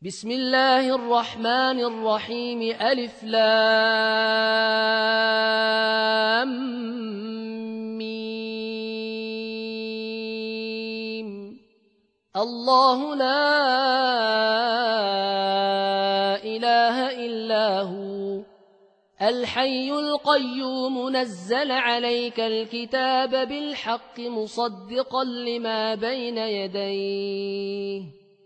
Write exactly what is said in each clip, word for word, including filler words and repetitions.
بسم الله الرحمن الرحيم ألف لام ميم الله لا إله إلا هو الحي القيوم نزل عليك الكتاب بالحق مصدقا لما بين يديه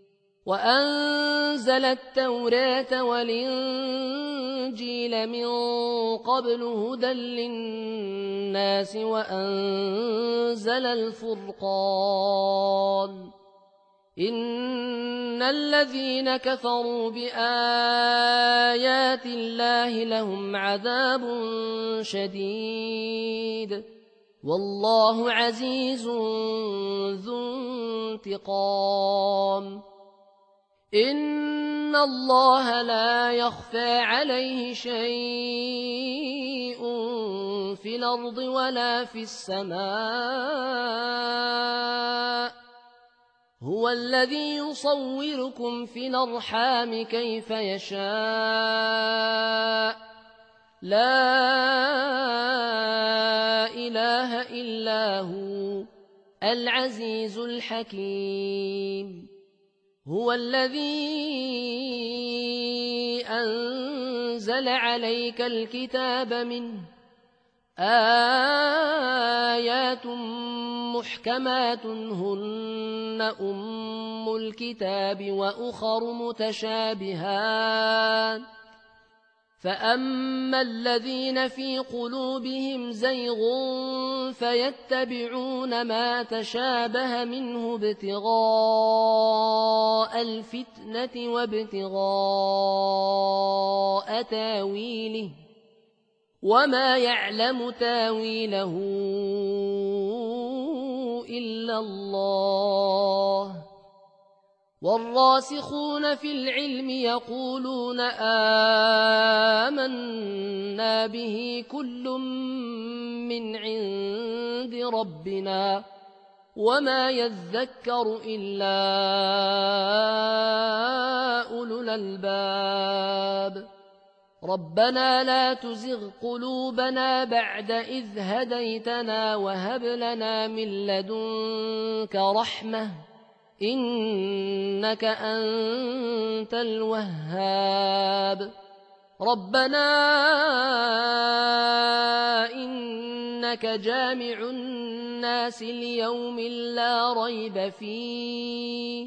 وأنزل التوراة والإنجيل من قبل هدى للناس وأنزل الفرقان إن الذين كفروا بآيات الله لهم عذاب شديد والله عزيز ذو انتقام إن الله لا يخفى عليه شيء في الأرض ولا في السماء هو الذي يصوركم في الأرحام كيف يشاء لا إله إلا هو العزيز الحكيم هو الذي أنزل عليك الكتاب منه آيات محكمات هن أم الكتاب وأخر متشابهات فأما الذين في قلوبهم زيغ فيتبعون ما تشابه منه ابتغاء الفتنة وابتغاء تاويله وما يعلم تاويله إلا الله والراسخون في العلم يقولون آمنا به كل من عند ربنا وما يذكر إلا أولو الألباب ربنا لا تزغ قلوبنا بعد إذ هديتنا وهب لنا من لدنك رحمة إنك أنت الوهاب ربنا إنك جامع الناس ليوم لا ريب فيه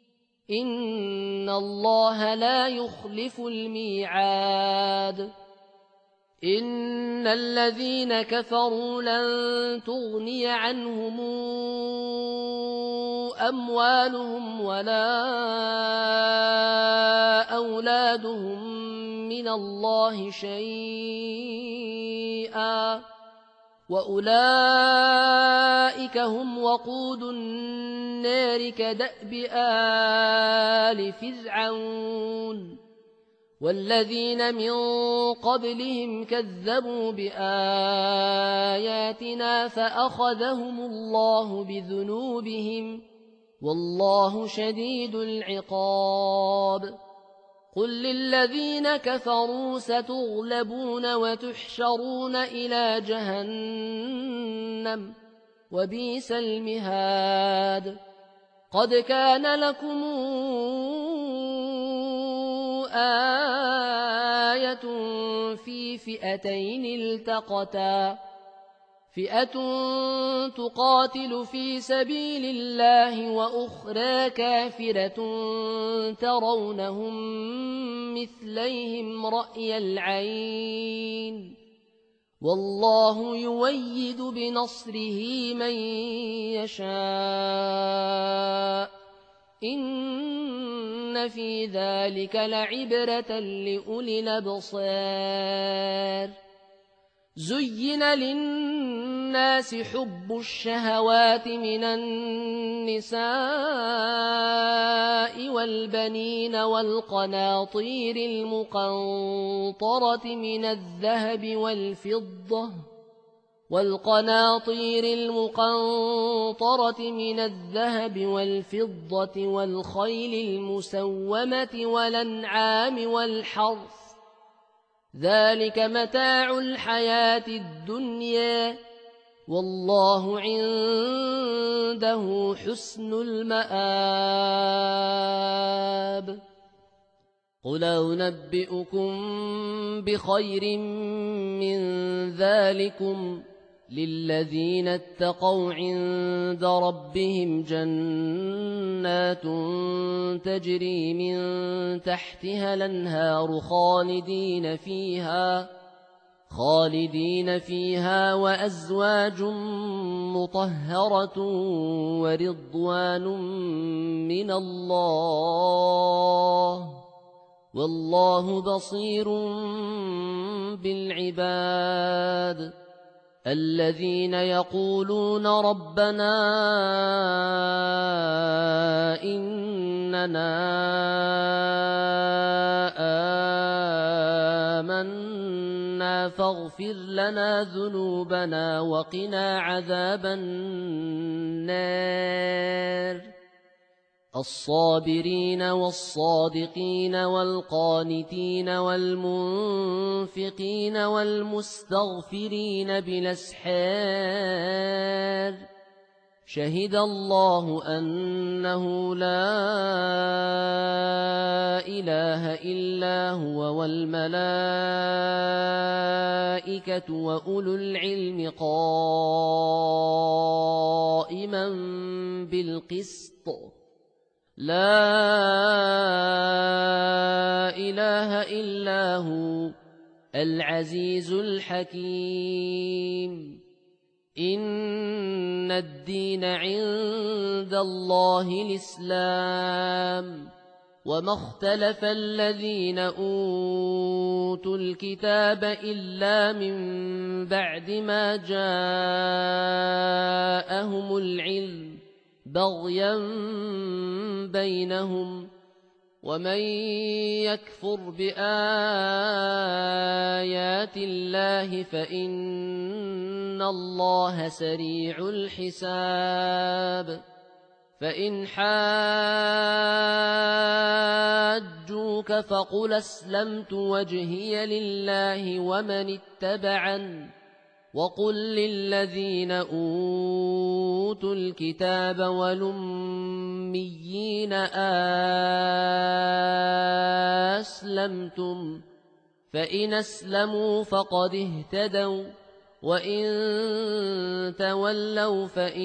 إن الله لا يخلف الميعاد إن الذين كفروا لن تغني عنهم أموالهم ولا أولادهم من الله شيئا وأولئك هم وقود النار كدأب آل فرعون والذين من قبلهم كذبوا بآياتنا فأخذهم الله بذنوبهم والله شديد العقاب قل للذين كفروا ستغلبون وتحشرون إلى جهنم وبئس المهاد قد كان لكم آية في فئتين التقتا فئة تقاتل في سبيل الله وأخرى كافرة ترونهم مثليهم رأي العين والله يويد بنصره من يشاء إن في ذلك لعبرة لأولي الأبصار زين للناس حب الشهوات من النساء والبنين والقناطير المقنطرة من الذهب والفضة والقناطير المقنطرة من الذهب والفضة والخيل المسومة والأنعام والحرث ذلك متاع الحياة الدنيا والله عنده حسن المآب. قل أنبئكم بخير من ذلكم للذين اتقوا عند ربهم جنات تجري من تحتها الأنهار خالدين فيها خالدين فيها وأزواج مطهرة ورضوان من الله والله بصير بالعباد. الذين يقولون ربنا إننا آمنا فاغفر لنا ذنوبنا وقنا عذاب النار الصابرين والصادقين والقانتين والمنفقين والمستغفرين بالأسحار شهد الله أنه لا إله إلا هو والملائكة وأولو العلم قائما بالقسط لا إله إلا هو العزيز الحكيم. إن الدين عند الله الإسلام وما اختلف الذين أوتوا الكتاب إلا من بعد ما جاءهم العلم بغيا بينهم ومن يكفر بآيات الله فإن الله سريع الحساب. فإن حاجوك فقل أسلمت وجهي لله ومن اتبعن وقل للذين أوتوا الكتاب والأميين أسلمتم فإن أسلموا فقد اهتدوا وإن تولوا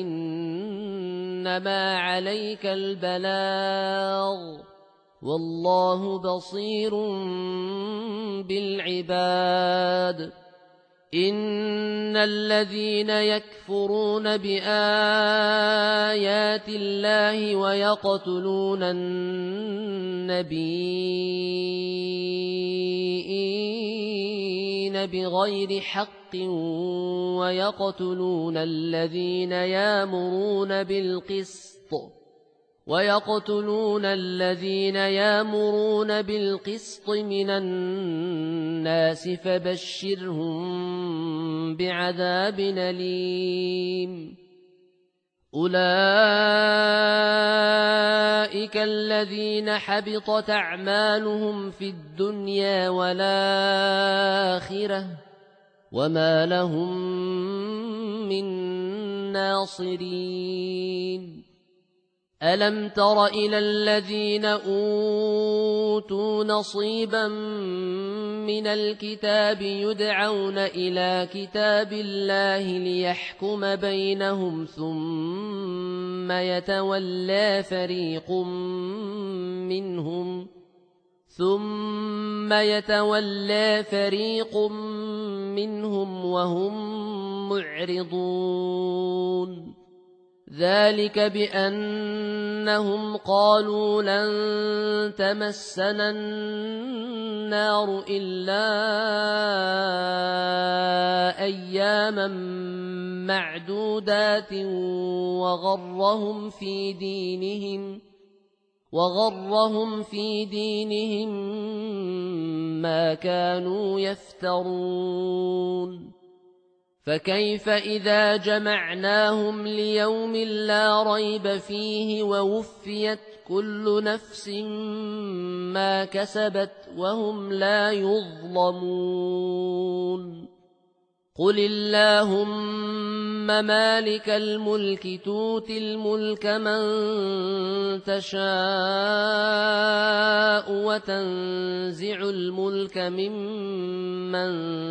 فإنما عليك البلاغ والله بصير بالعباد. إن الذين يكفرون بآيات الله ويقتلون النبيين بغير حق ويقتلون الذين يأمرون بالقسط ويقتلون الذين يأمرون بالقسط من الناس فبشرهم بعذاب أليم. أولئك الذين حبطت أعمالهم في الدنيا والآخرة وما لهم من ناصرين. ألم تر إلى الذين أوتوا نصيبا من الكتاب يدعون إلى كتاب الله ليحكم بينهم ثم يتولى فريق منهم ثم يتولى فريق منهم وهم معرضون. ذلك بأنهم قالوا لن تمسنا النار إلا أياما معدودات وغرهم في دينهم وغرهم في دينهم ما كانوا يفترون. فكيف إذا جمعناهم ليوم لا ريب فيه ووفيت كل نفس ما كسبت وهم لا يظلمون قل اللهم مالك الملك تؤتي الملك من تشاء وتنزع الملك ممن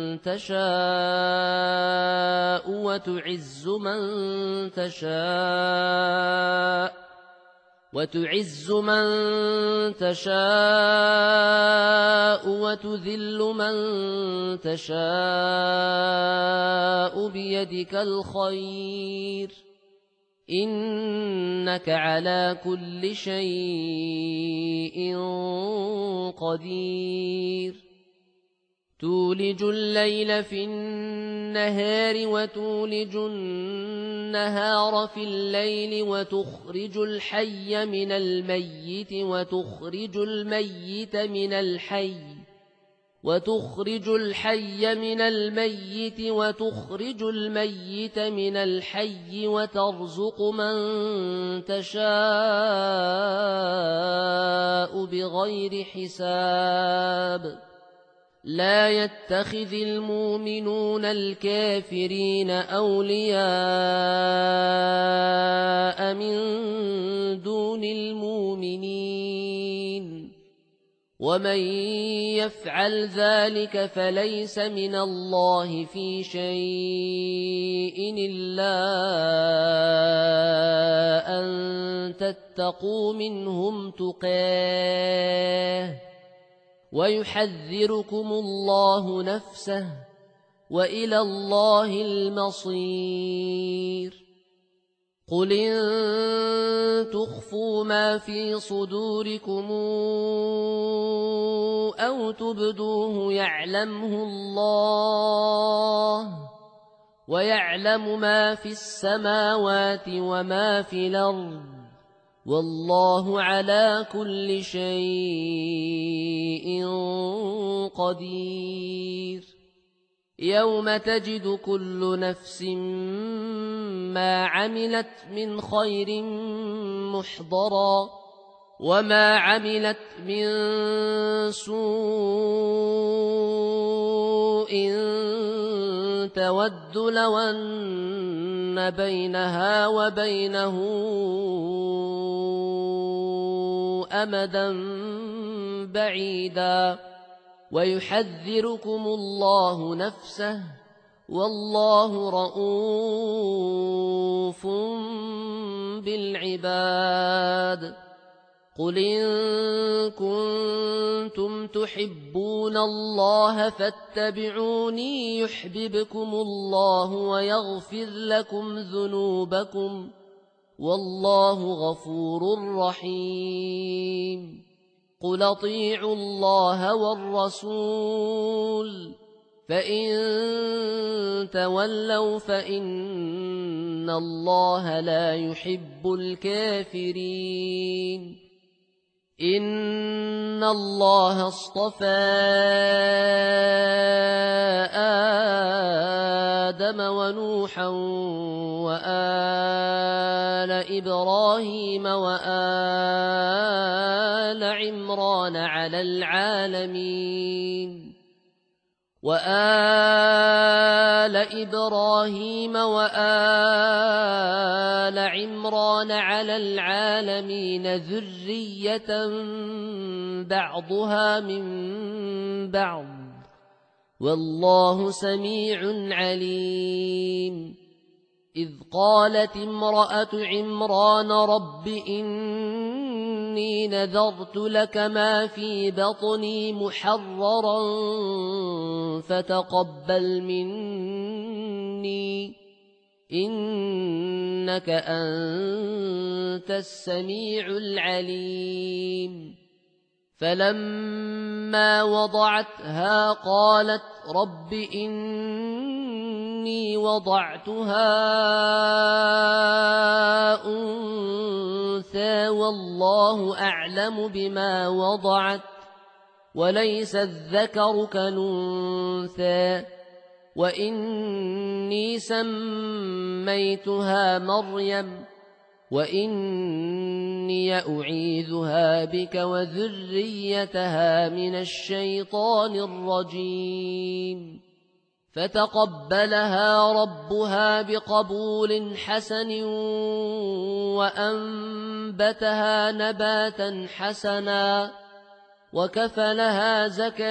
تشاء وتعز من تشاء وتعز من تشاء وتذل من تشاء بيدك الخير إنك على كل شيء قدير تولج الليل في النهار وتولج النهار في الليل وتخرج الحي من الميت وتخرج الميت من الحي وتخرج الحي من الميت وتخرج الميت من الحي وترزق من تشاء بغير حساب لا يتخذ المؤمنون الكافرين أولياء من دون المؤمنين ومن يفعل ذلك فليس من الله في شيء إلا أن تتقوا منهم تقاه ويحذركم الله نفسه وإلى الله المصير قل إن تخفوا ما في صدوركم أو تبدوه يعلمه الله ويعلم ما في السماوات وما في الأرض والله على كل شيء قدير يوم تجد كل نفس ما عملت من خير محضرا وما عملت من سوء تود لو أن بينها وبينه أمدا بعيدا ويحذركم الله نفسه والله رءوف بالعباد قل إن كنتم تحبون الله فاتبعوني يحببكم الله ويغفر لكم ذنوبكم والله غفور رحيم قل اطيعوا الله والرسول فإن تولوا فإن الله لا يحب الكافرين إن الله اصطفى آدم ونوحا وآل إبراهيم وآل عمران على العالمين وآل إبراهيم وآل عمران على العالمين ذرية بعضها من بعض والله سميع عليم إذ قالت امرأة عمران رب إني نذرت لك ما في بطني محررا فتقبل مني إنك أنت السميع العليم فلما وضعتها قالت رب إني وضعتها أنثى والله أعلم بما وضعت وليس الذكر كالأنثى وإني سميتها مريم وإني أعيذها بك وذريتها من الشيطان الرجيم فتقبلها ربها بقبول حسن وأنبتها نباتا حسنا وكفلها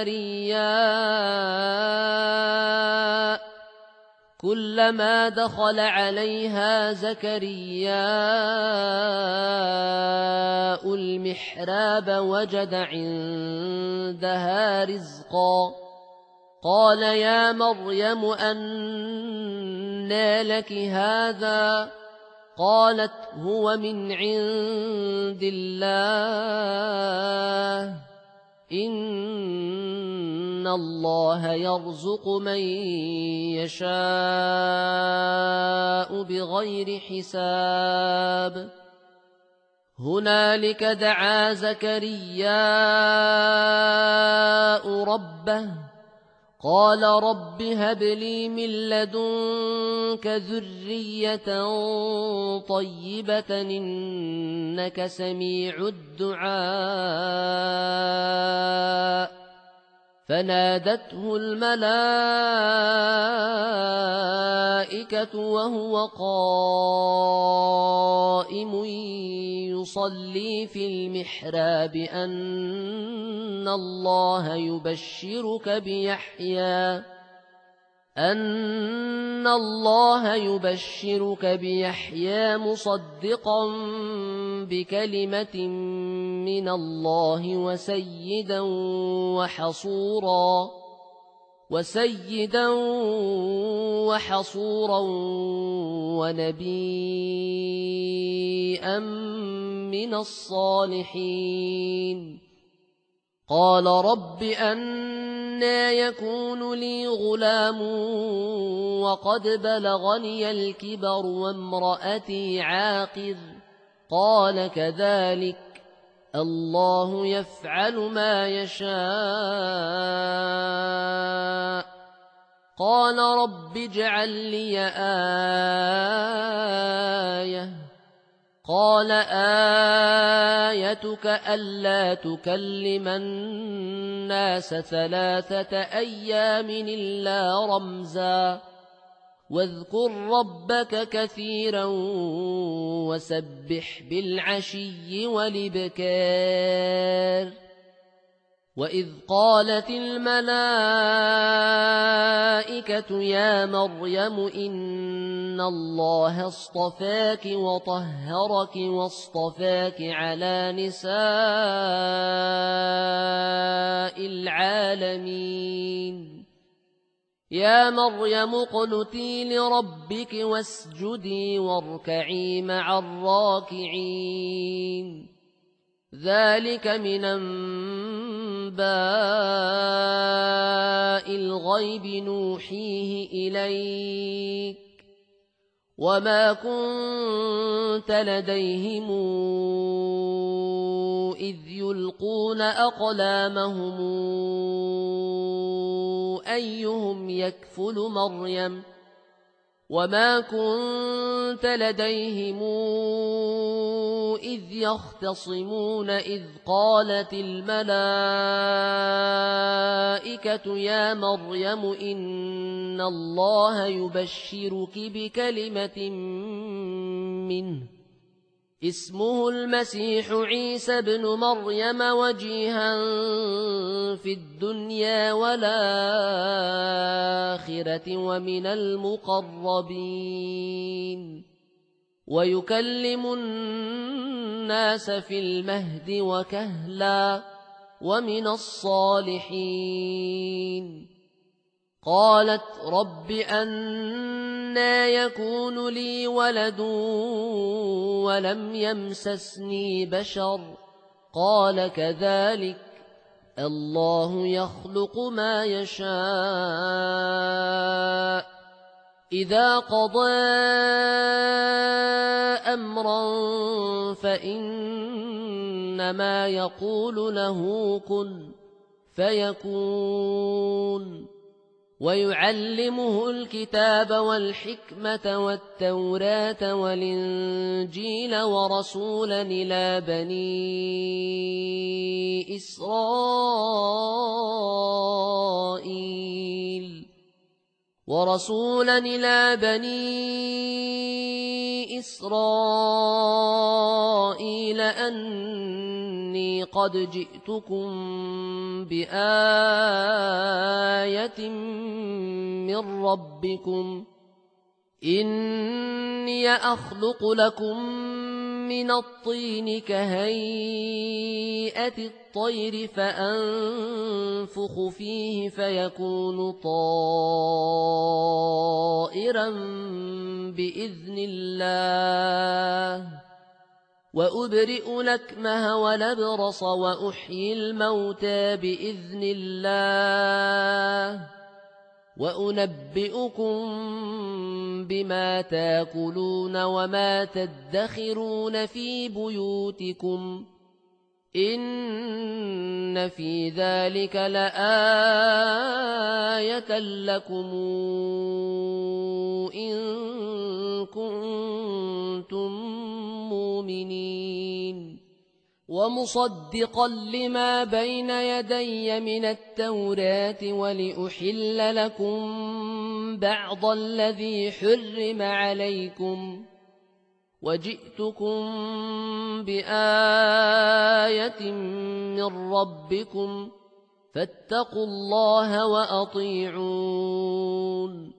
زكريا كلما دخل عليها زكرياء المحراب وجد عندها رزقا قال يا مريم أنى لك هذا قالت هو من عند الله إن الله يرزق من يشاء بغير حساب هنالك دعا زكرياء ربه قال رب هب لي من لدنك ذرية طيبة إنك سميع الدعاء فنادته الملائكة وهو قائم يصلي في المحراب أن الله يبشرك بيحيى أن الله يبشرك بيحيى مصدقا بكلمة من الله وسيدا وحصورا وسيدا وحصورا ونبيا من الصالحين قال رب أنى يكون لي غلام وقد بلغني الكبر وامرأتي عاقر قال كذلك الله يفعل ما يشاء قال رب اجعل لي آية قال آيتك ألا تكلم الناس ثلاثة أيام إلا رمزا واذكر ربك كثيرا وسبح بالعشي والإبكار وإذ قالت الملائكة يا مريم إن الله اصطفاك وطهرك واصطفاك على نساء العالمين يا مريم اقنتي لربك واسجدي واركعي مع الراكعين ذلك من أنباء الغيب نوحيه إليك وما كنت لديهم إذ يلقون أقلامهم أيهم يكفل مريم وما كنت لديهم إذ يختصمون إذ قالت الملائكة يا مريم إن الله يبشرك بكلمة منه اسمه المسيح عيسى بن مريم وجيها في الدنيا والآخرة ومن المقربين ويكلم الناس في المهد وكهلا ومن الصالحين قالت رب أنى يكون لي ولد ولم يمسسني بشر قال كذلك الله يخلق ما يشاء إذا قضى أمرا فإنما يقول له كن فيكون ويعلمه الكتاب والحكمة والتوراة والإنجيل ورسولا إلى بني إسرائيل ورسولا إلى بني إسرائيل أني قد جئتكم بآية من ربكم إني أخلق لكم من الطين كهيئة الطير فأنفخ فيه فيكون طائرا بإذن الله وأبرئ الأكمه والأبرص وأحيي الموتى بإذن الله وأنبئكم بما تاكلون وما تدخرون في بيوتكم إن في ذلك لآية لكم إن كنتم مؤمنين ومصدقا لما بين يدي من التوراة ولأحل لكم بعض الذي حرم عليكم وجئتكم بآية من ربكم فاتقوا الله وأطيعون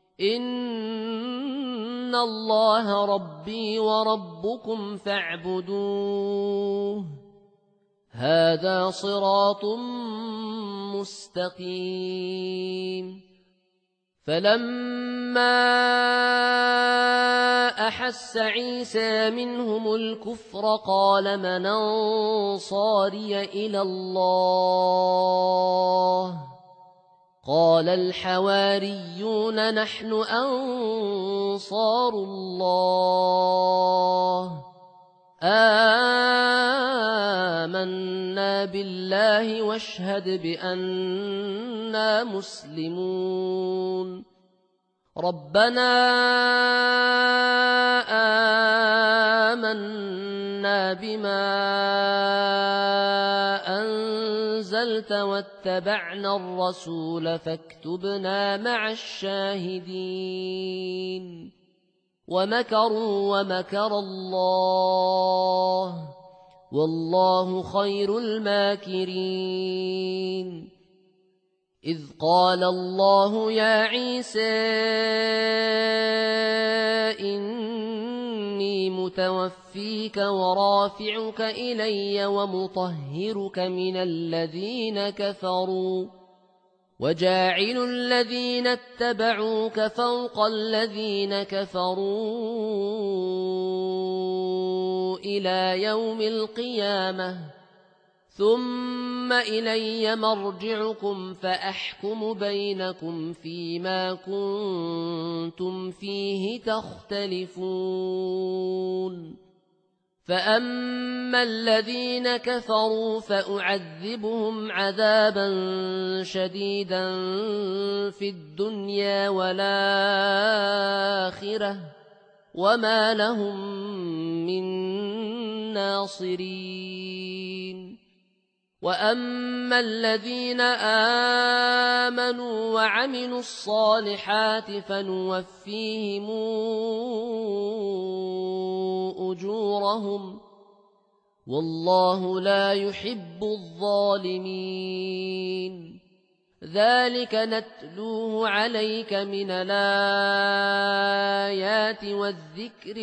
إن الله ربي وربكم فاعبدوه هذا صراط مستقيم فلما أحس عيسى منهم الكفر قال من أنصاري إلى الله قال الحواريون نحن أنصار الله آمنا بالله واشهد بأننا مسلمون ربنا آمنا بما أنزلت واتبعنا الرسول فاكتبنا مع الشاهدين ومكروا ومكر الله والله خير الماكرين إذ قال الله يا عيسى إني متوفيك ورافعك إلي ومطهرك من الذين كفروا وجاعل الذين اتبعوك فوق الذين كفروا إلى يوم القيامة ثم إلي مرجعكم فأحكم بينكم فيما كنتم فيه تختلفون فأما الذين كفروا فأعذبهم عذابا شديدا في الدنيا والآخرة وما لهم من ناصرين وأما الذين آمنوا وعملوا الصالحات فنوفيهم أجورهم والله لا يحب الظالمين ذلك نتلوه عليك من الآيات والذكر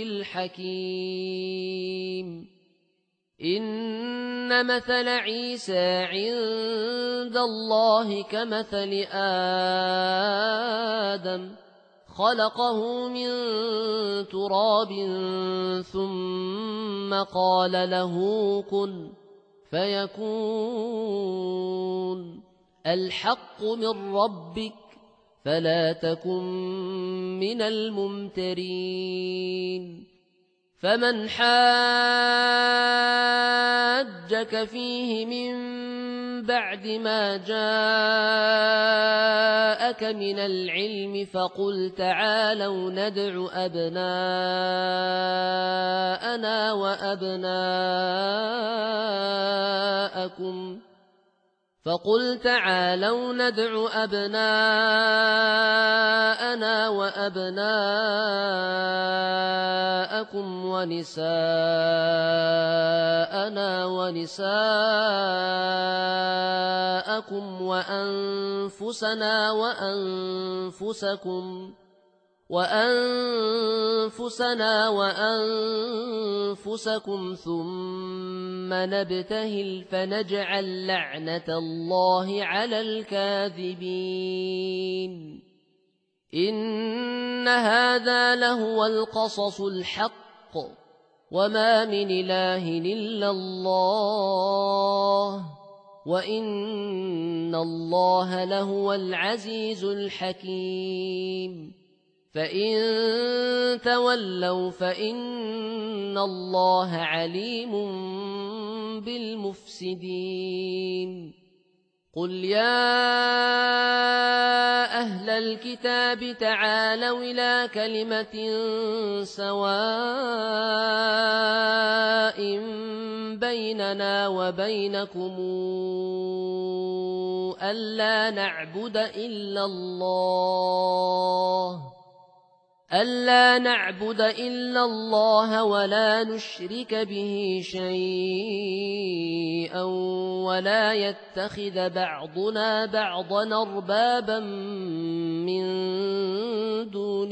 الحكيم إن مثل عيسى عند الله كمثل آدم خلقه من تراب ثم قال له كن فيكون الحق من ربك فلا تكن من الممترين فمن حاجك فيه من بعد ما جاءك من العلم فقل تعالوا ندع أبناءنا وأبناءكم فقل تعالوا ندع أبناءنا وأبناءكم ونساءنا ونساءكم وأنفسنا وأنفسكم وأنفسنا وأنفسكم ثم نبتهل فنجعل لعنة الله على الكاذبين إن هذا لهو القصص الحق وما من إله إلا الله وإن الله لهو العزيز الحكيم فإن تولوا فإن الله عليم بالمفسدين قل يا أهل الكتاب تعالوا إلى كلمة سواء بيننا وبينكم ألا نعبد إلا الله ألا نعبد إلا الله ولا نشرك به شيئا ولا يتخذ بعضنا بعضا أربابا من دون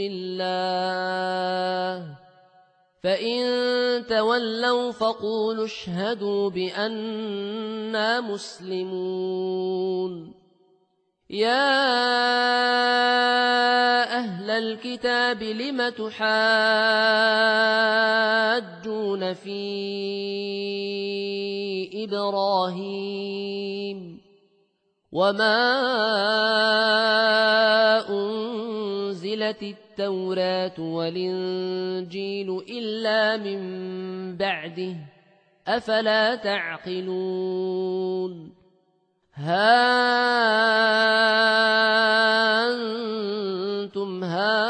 الله فإن تولوا فقولوا اشهدوا بأننا مسلمون يا أهل الكتاب لم تحاجون في إبراهيم وما أنزلت التوراة والإنجيل إلا من بعده أفلا تعقلون ها أنتم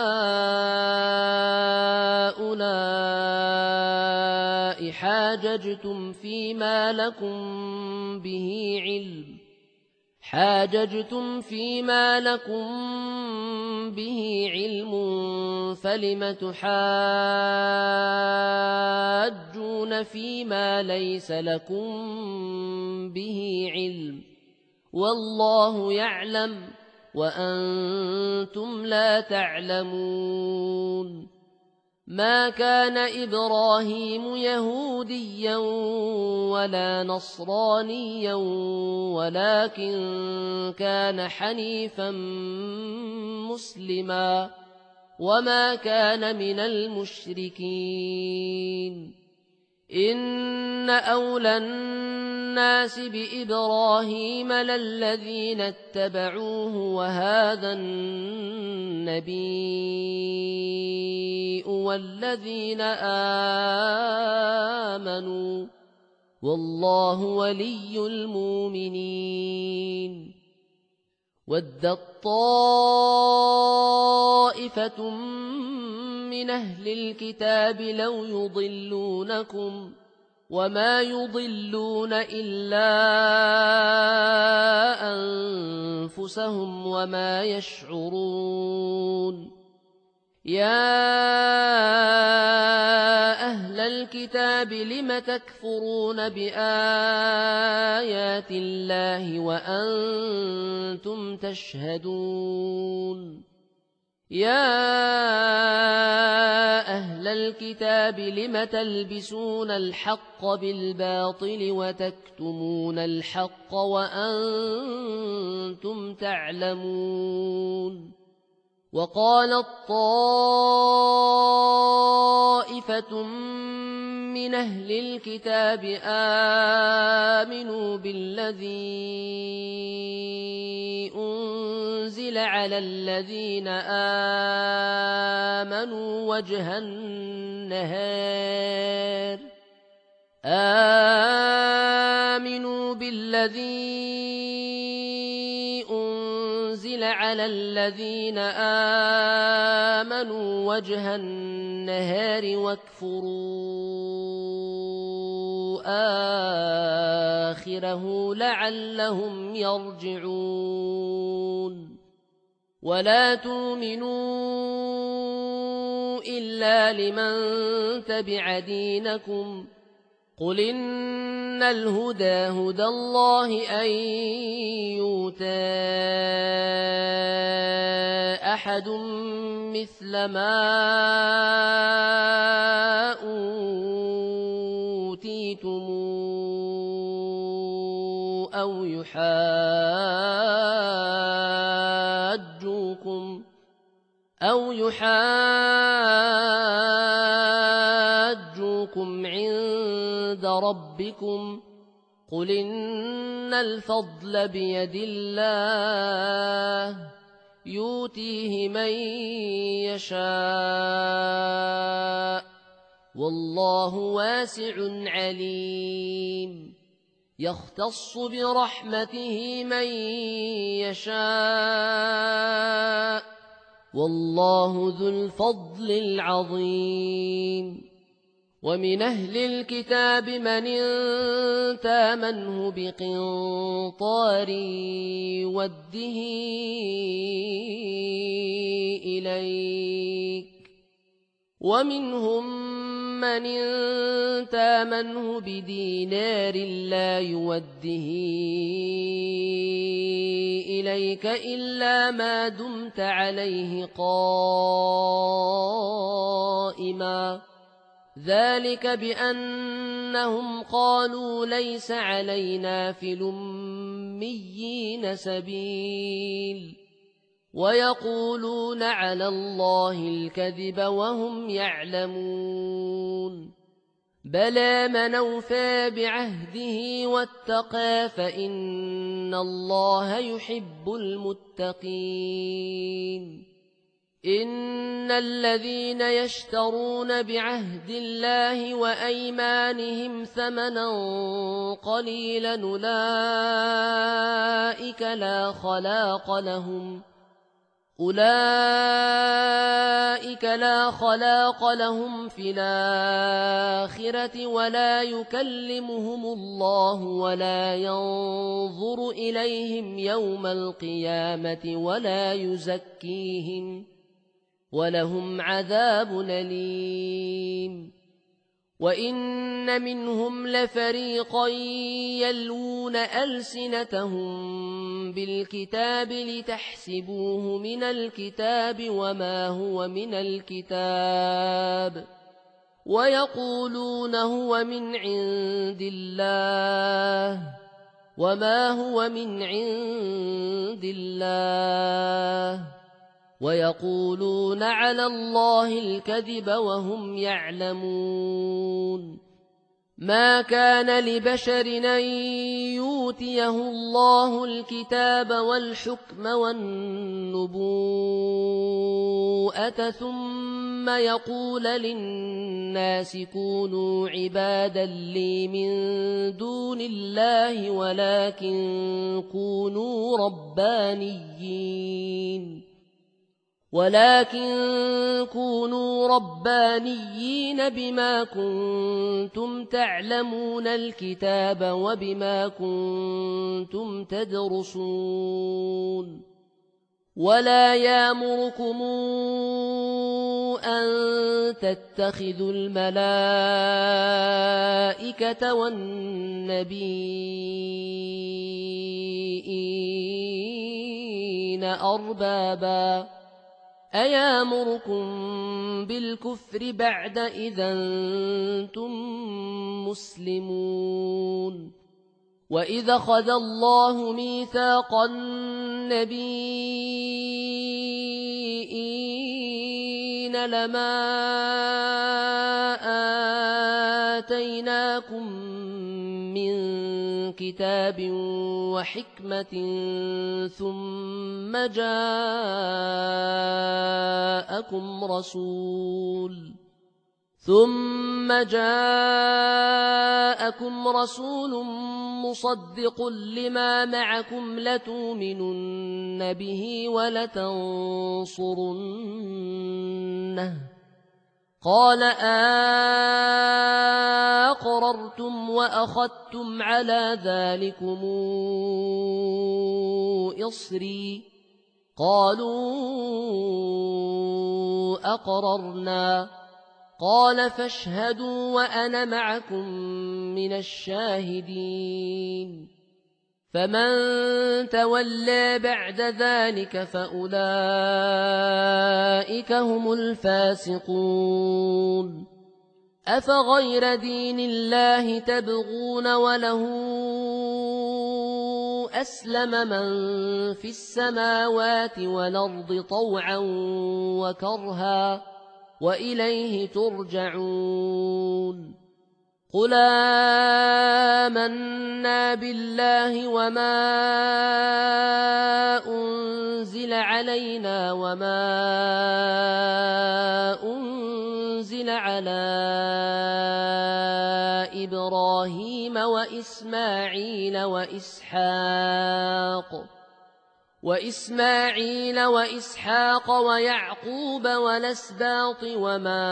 هؤلاء حاججتم فيما لكم به علم حاججتم فيما لكم به علم فلم تحاجون فيما ليس لكم به علم والله يعلم وأنتم لا تعلمون ما كان إبراهيم يهوديا ولا نصرانيا ولكن كان حنيفا مسلما وما كان من المشركين إن أولى الناس بإبراهيم للذين اتبعوه وهذا النبي والذين آمنوا والله ولي المؤمنين ودت طائفة من أهل الكتاب لو يضلونكم وما يضلون إلا أنفسهم وما يشعرون يا أهل الكتاب لم تكفرون بآيات الله وأنتم تشهدون يا أهل الكتاب لم تلبسون الحق بالباطل وتكتمون الحق وأنتم تعلمون وقالت طائفة من أهل الكتاب آمنوا بالذي أنزل على الذين آمنوا وجه النهار آمنوا بالذي أنزل على الذين آمنوا وجه النهار واكفروا آخره لعلهم يرجعون ولا تؤمنوا إلا لمن تبع دينكم قل إن الهدى هدى الله أن يؤتى أحد مثل ما أوتيتم أو يحاجوكم أو يحاجوكم عند ربكم قل إن الفضل بيد الله يؤتيه من يشاء والله واسع عليم يختص برحمته من يشاء والله ذو الفضل العظيم ومن أهل الكتاب من إن تامنه بقنطار يوده إليك ومنهم من إن تامنه بدينار لا يوده إليك إلا ما دمت عليه قائما ذلك بأنهم قالوا ليس علينا في الأميين سبيل ويقولون على الله الكذب وهم يعلمون بلى من أوفى بعهده واتقى فإن الله يحب المتقين إن الذين يشترون بعهد الله وأيمانهم ثمنا قليلا أولئك لا خلاق لهم أولئك لا خلاق لهم في الآخرة ولا يكلمهم الله ولا ينظر إليهم يوم القيامة ولا يزكيهم ولهم عذاب أليم وإن منهم لفريقا يلوون ألسنتهم بالكتاب لتحسبوه من الكتاب وما هو من الكتاب ويقولون هو من عند الله وما هو من عند الله ويقولون على الله الكذب وهم يعلمون ما كان لبشر أن يؤتيه الله الكتاب والحكم والنبوءة ثم يقول للناس كونوا عبادا لي من دون الله ولكن كونوا ربانيين ولكن كونوا ربانيين بما كنتم تعلمون الكتاب وبما كنتم تدرسون ولا يأمركم أن تتخذوا الملائكة والنبيين أربابا أيامركم بالكفر بعد إذا أنتم مسلمون وإذا أخذ الله ميثاق النبيين لما آتيناكم من كتاب وحكمة ثم جاءكم رسول ثم جاءكم رسول مصدق لما معكم لتؤمنن به ولتنصرنه قال أقررتم وأخذتم على ذلكم إصري قالوا أقررنا قال فاشهدوا وأنا معكم من الشاهدين فمن تولى بعد ذلك فأولئك هم الفاسقون أفغير دين الله تبغون وله أسلم من في السماوات والأرض طوعا وكرها وإليه ترجعون قل آمنا بالله وما أنزل علينا وما أنزل على إبراهيم وإسماعيل وإسحاق وإسماعيل وإسحاق ويعقوب والأسباط وما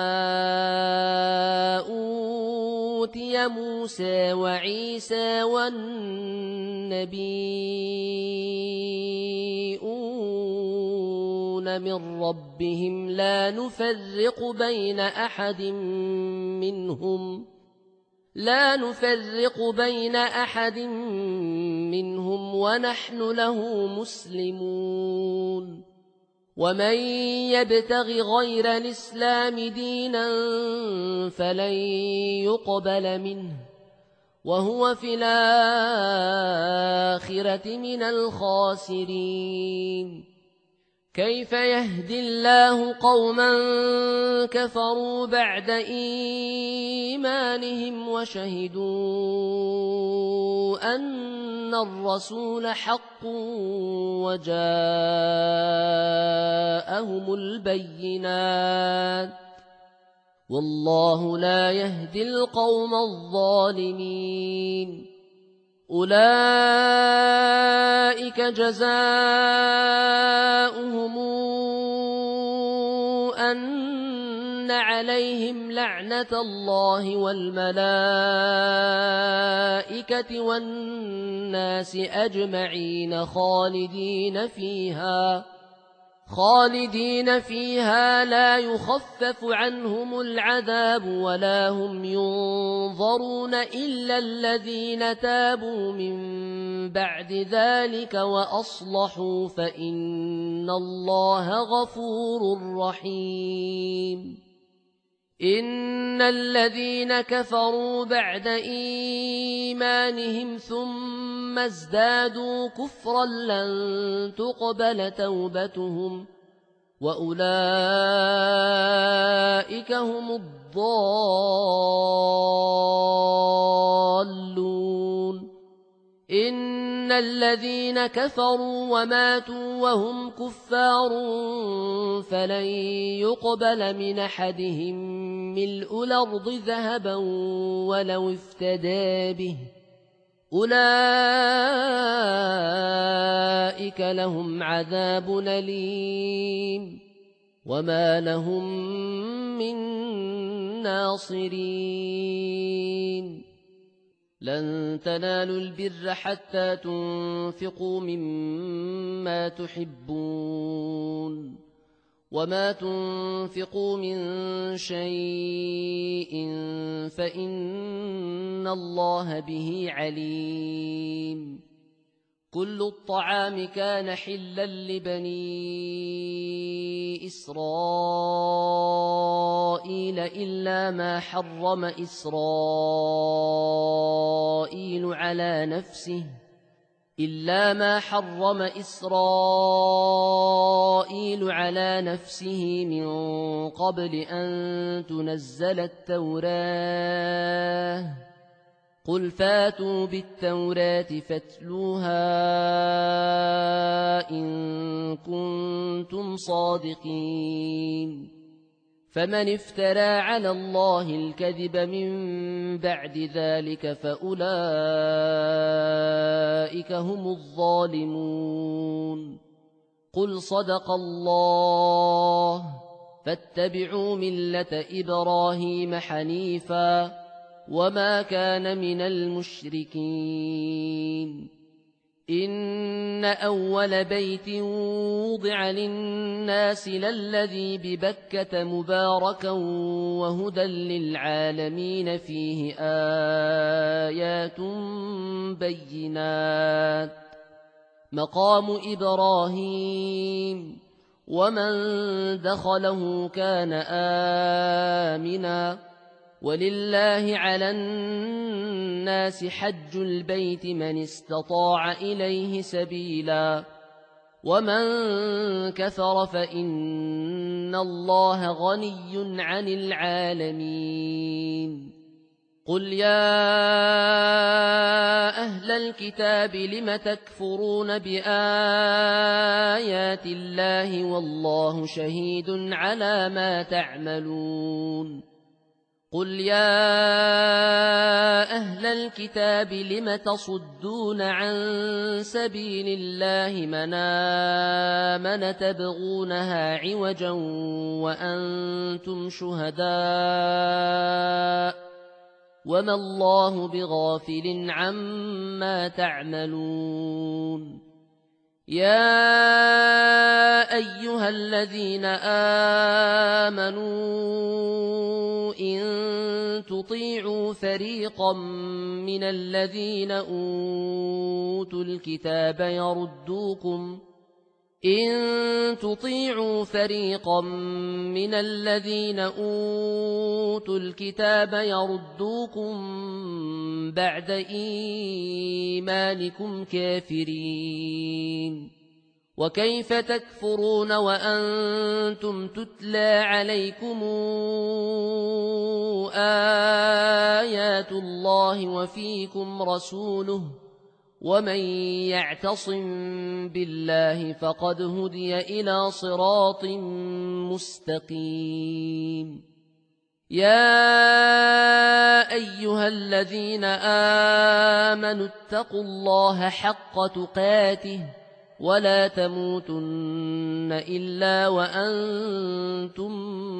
أوتي موسى وعيسى والنبيون من ربهم لا نفرق بين أحد منهم لا نفرق بين أحد منهم ونحن له مسلمون ومن يبتغ غير الإسلام دينا فلن يقبل منه وهو في الآخرة من الخاسرين كيف يهدي الله قوما كفروا بعد إيمانهم وشهدوا أن الرسول حق وجاءهم البينات والله لا يهدي القوم الظالمين أولئك جزاؤهم أن عليهم لعنة الله والملائكة والناس أجمعين خالدين فيها خالدين فيها لا يخفف عنهم العذاب ولا هم ينظرون إلا الذين تابوا من بعد ذلك وأصلحوا فإن الله غفور رحيم إن الذين كفروا بعد إيمانهم ثم ازدادوا كفرا لن تقبل توبتهم وأولئك هم الضالون إن الذين كفروا وماتوا وهم كفار فلن يقبل من أحدهم ملء الأرض ذهبا ولو افتدى به أولئك لهم عذاب أليم وما لهم من ناصرين لن تنالوا البر حتى تنفقوا مما تحبون وما تنفقوا من شيء فإن الله به عليم كل الطعام كان حلا لبني إسرائيل إلا ما حرم إسرائيل على نفسه إلا ما حرم إسرائيل على نفسه من قبل أن تنزل التوراة قل فاتوا بالتوراة فاتلوها إن كنتم صادقين فمن افترى على الله الكذب من بعد ذلك فأولئك هم الظالمون. قل صدق الله، فاتبعوا ملة إبراهيم حنيفا وما كان من المشركين. إن أول بيت وضع للناس للذي ببكة مباركا وهدى للعالمين، فيه آيات بينات مقام إبراهيم ومن دخله كان آمنا، ولله على الناس حج البيت من استطاع إليه سبيلا، ومن كفر فإن الله غني عن العالمين. قل يا أهل الكتاب لم تكفرون بآيات الله والله شهيد على ما تعملون. قل يا أهل الكتاب لم تصدون عن سبيل الله من آمن تبغونها عوجا وأنتم شهداء وما الله بغافل عما تعملون. يا أيها الذين آمنوا إن تطيعوا فريقا من الذين أوتوا الكتاب يردوكم إن تطيعوا فريقا من الذين أوتوا الكتاب يردوكم بعد إيمانكم كافرين، وكيف تكفرون وأنتم تتلى عليكم آيات الله وفيكم رسوله، ومن يعتصم بالله فقد هدي إلى صراط مستقيم. يا أيها الذين آمنوا اتقوا الله حق تقاته ولا تموتن إلا وأنتم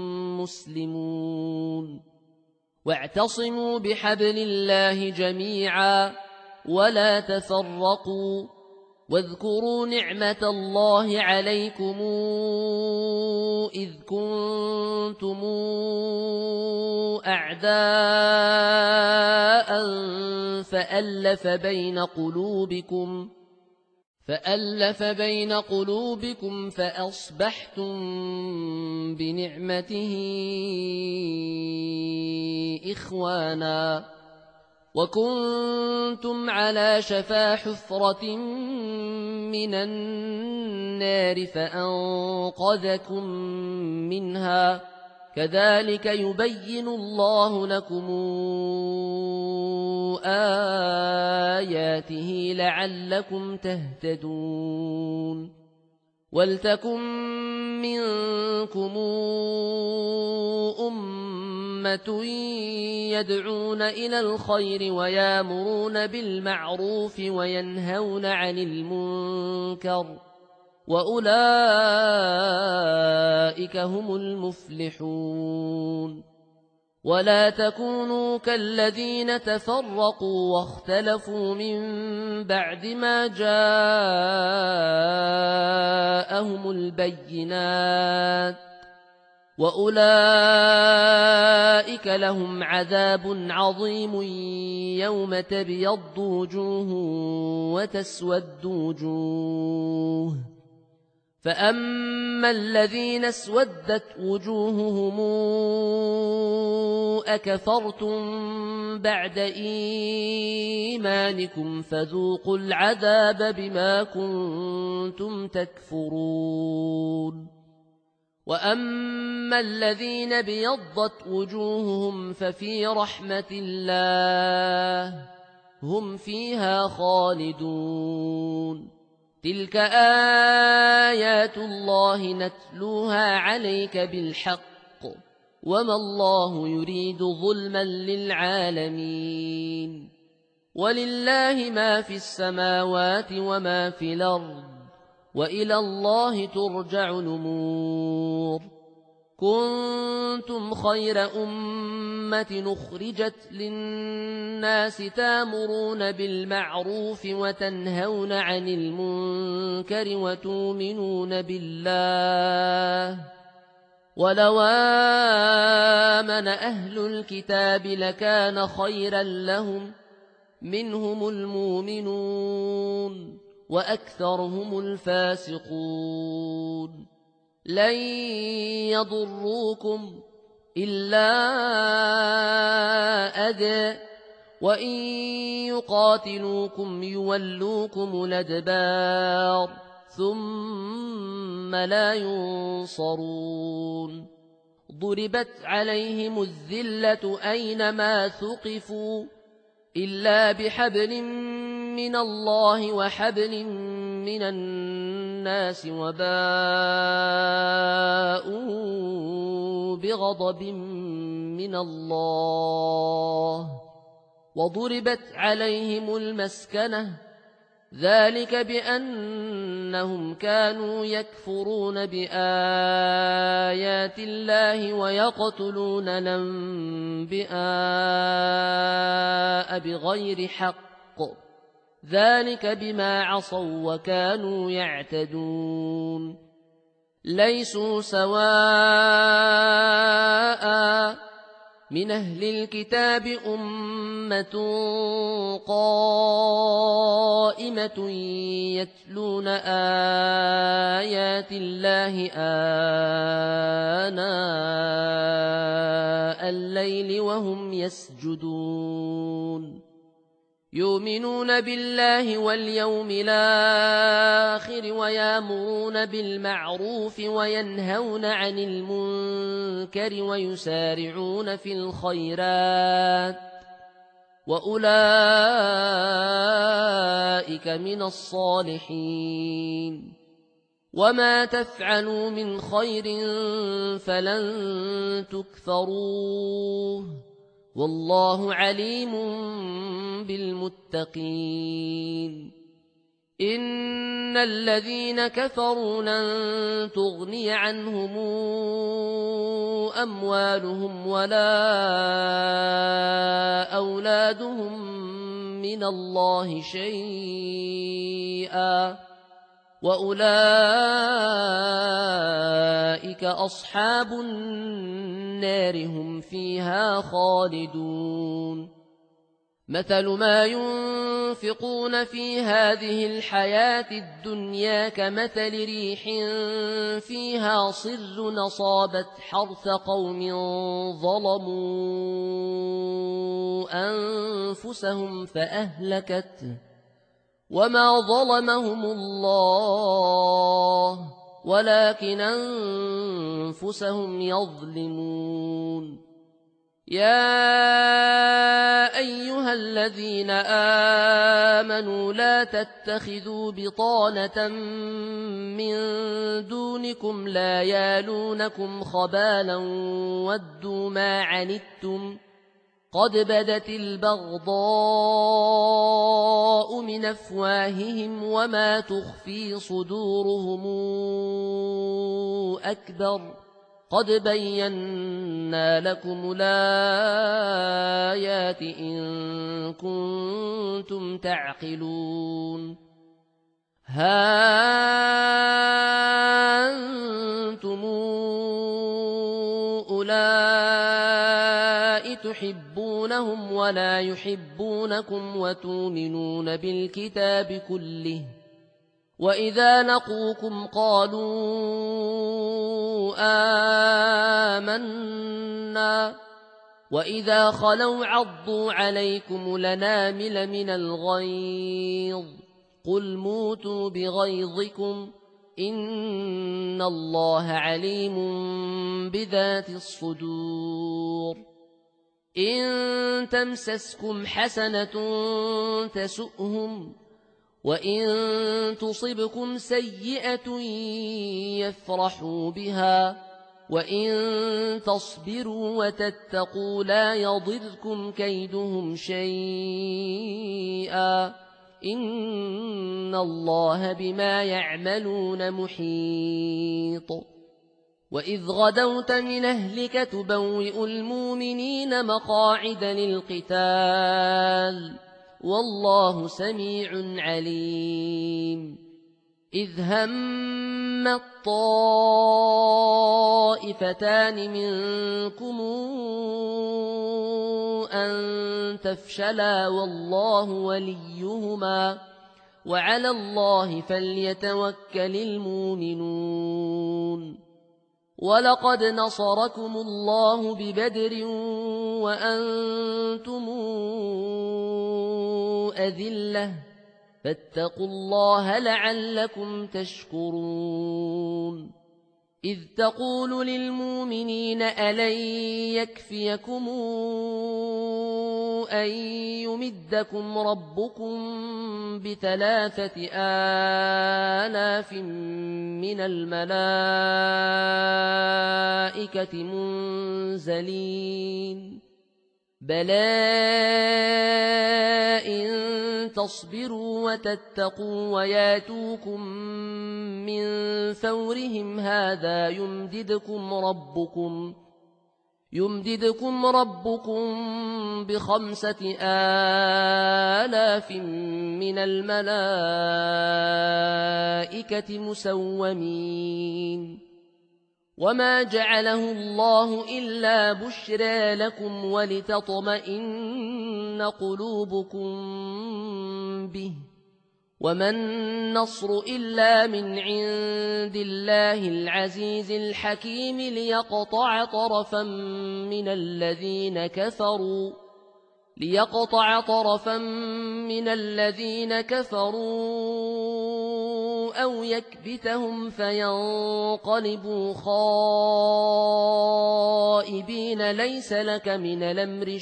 مسلمون. واعتصموا بحبل الله جميعا ولا تفرقوا، واذكروا نعمة الله عليكم إذ كنتم أعداء فألف بين قلوبكم فألف بين قلوبكم فأصبحتم بنعمته إخوانا، وكنتم على شفا حفرة من النار فأنقذكم منها، كذلك يبين الله لكم آياته لعلكم تهتدون. ولتكن منكم أمة يدعون إلى الخير ويامرون بالمعروف وينهون عن المنكر، وأولئك هم المفلحون. ولا تكونوا كالذين تفرقوا واختلفوا من بعد ما جاءهم البينات، وأولئك لهم عذاب عظيم يوم تبيض وجوه وتسود وجوه، فأما الذين اسودت وجوههم أكفرتم بعد إيمانكم فذوقوا العذاب بما كنتم تكفرون. وأما الذين ابيضت وجوههم ففي رحمة الله هم فيها خالدون. تلك آيات الله نتلوها عليك بالحق وما الله يريد ظلما للعالمين ولله ما في السماوات وما في الأرض وإلى الله ترجع الأمور كنتم خير أمة أخرجت للناس تامرون بالمعروف وتنهون عن المنكر وتؤمنون بالله ولو آمن أهل الكتاب لكان خيرا لهم منهم المؤمنون وأكثرهم الفاسقون لن يضروكم إلا أذى وإن يقاتلوكم يولوكم الأدبار ثم لا ينصرون ضربت عليهم الذلة أينما ثقفوا إلا بحبل من الله وحبل من الناس وباءوا بغضب من الله وضربت عليهم المسكنة ذلك بأنهم كانوا يكفرون بآيات الله ويقتلون الأنبياء بغير حق ذلك بما عصوا وكانوا يعتدون ليسوا سواء من أهل الكتاب أمة قائمة يتلون آيات الله آناء الليل وهم يسجدون يؤمنون بالله واليوم الآخر ويأمرون بالمعروف وينهون عن المنكر ويسارعون في الخيرات وأولئك من الصالحين وما تفعلوا من خير فلن تكفروه والله عليم بالمتقين إن الذين كفروا لن تغني عنهم أموالهم ولا أولادهم من الله شيئا وأولئك أصحاب النار هم فيها خالدون مثل ما ينفقون في هذه الحياة الدنيا كمثل ريح فيها صر أصابت حرث قوم ظلموا أنفسهم فأهلكته وما ظلمهم الله ولكن أنفسهم يظلمون يا أيها الذين آمنوا لا تتخذوا بطانة من دونكم لا يالونكم خبالا ودوا ما عنتم قد بدت البغضاء من أفواههم وما تخفي صدورهم أكبر قد بينا لكم الآيات إن كنتم تعقلون ها أنتم أولئك تحبونهم ولا يحبونكم وتؤمنون بالكتاب كله وإذا لقوكم قالوا آمنا وإذا خلوا عضوا عليكم الأنامل من الغيظ قل موتوا بغيظكم إن الله عليم بذات الصدور إن تمسسكم حسنة تسؤهم وإن تصبكم سيئة يفرحوا بها وإن تصبروا وتتقوا لا يضركم كيدهم شيئا إن الله بما يعملون محيط وإذ غدوت من أهلك تبوئ المؤمنين مقاعد للقتال والله سميع عليم إذ هم الطائفتان منكم أن تفشلا والله وليهما وعلى الله فليتوكل المؤمنون ولقد نصركم الله ببدر وأنتم أذلة فاتقوا الله لعلكم تشكرون إذ تقول للمؤمنين ألن يكفيكم أن يمدكم ربكم بثلاثة آلاف من الملائكة منزلين بلى إن تصبروا وتتقوا وياتوكم من فورهم هذا يمددكم ربكم يمددكم ربكم بخمسة آلاف من الملائكة مسومين وما جعله الله إلا بشرى لكم ولتطمئن قلوبكم به وما النصر إلا من عند الله العزيز الحكيم ليقطع طرفا من الذين كفروا ليقطع طرفا من الذين كفروا أو يكبتهم فينقلبوا خائبين ليس لك من الأمر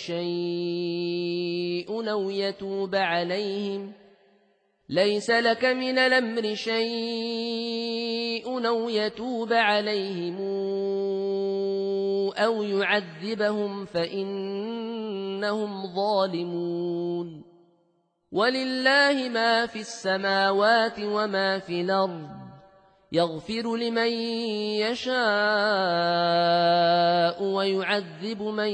شيء أو يتوب عليهم ليس لك من الأمر شيء أو يتوب عليهم أو يعذبهم فإنهم ظالمون ولله ما في السماوات وما في الأرض يغفر لمن يشاء ويعذب من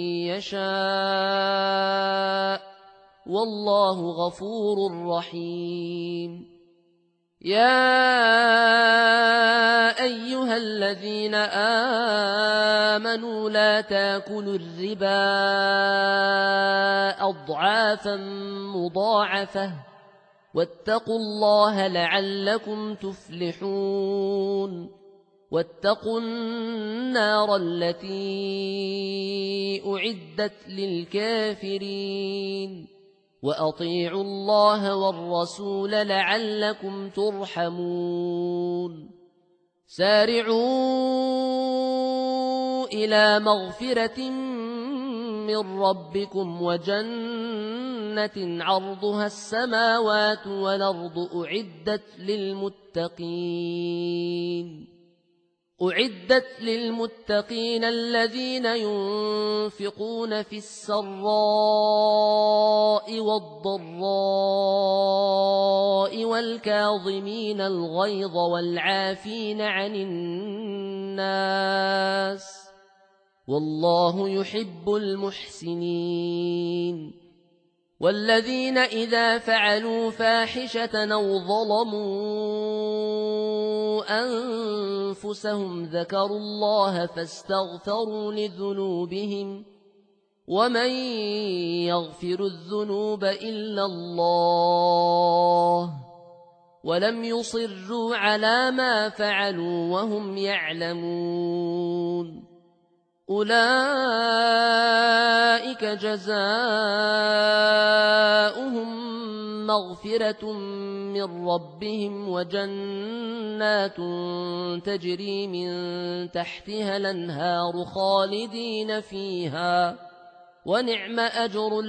يشاء والله غفور رحيم يا أيها الذين آمنوا لا تاكلوا الربا أضعافا مضاعفة واتقوا الله لعلكم تفلحون واتقوا النار التي أعدت للكافرين وأطيعوا الله والرسول لعلكم ترحمون سارعوا إلى مغفرة من ربكم وجنة عرضها السماوات والأرض أعدت للمتقين أعدت للمتقين الذين ينفقون في السراء والضراء والكاظمين الغيظ والعافين عن الناس والله يحب المحسنين والذين إذا فعلوا فاحشة أو ظلموا أنفسهم ذكروا الله فاستغفروا لذنوبهم ومن يغفر الذنوب إلا الله ولم يصروا على ما فعلوا وهم يعلمون أولئك جزاؤهم مغفرة من ربهم وجنات تجري من تحتها الأنهار خالدين فيها ونعم أجر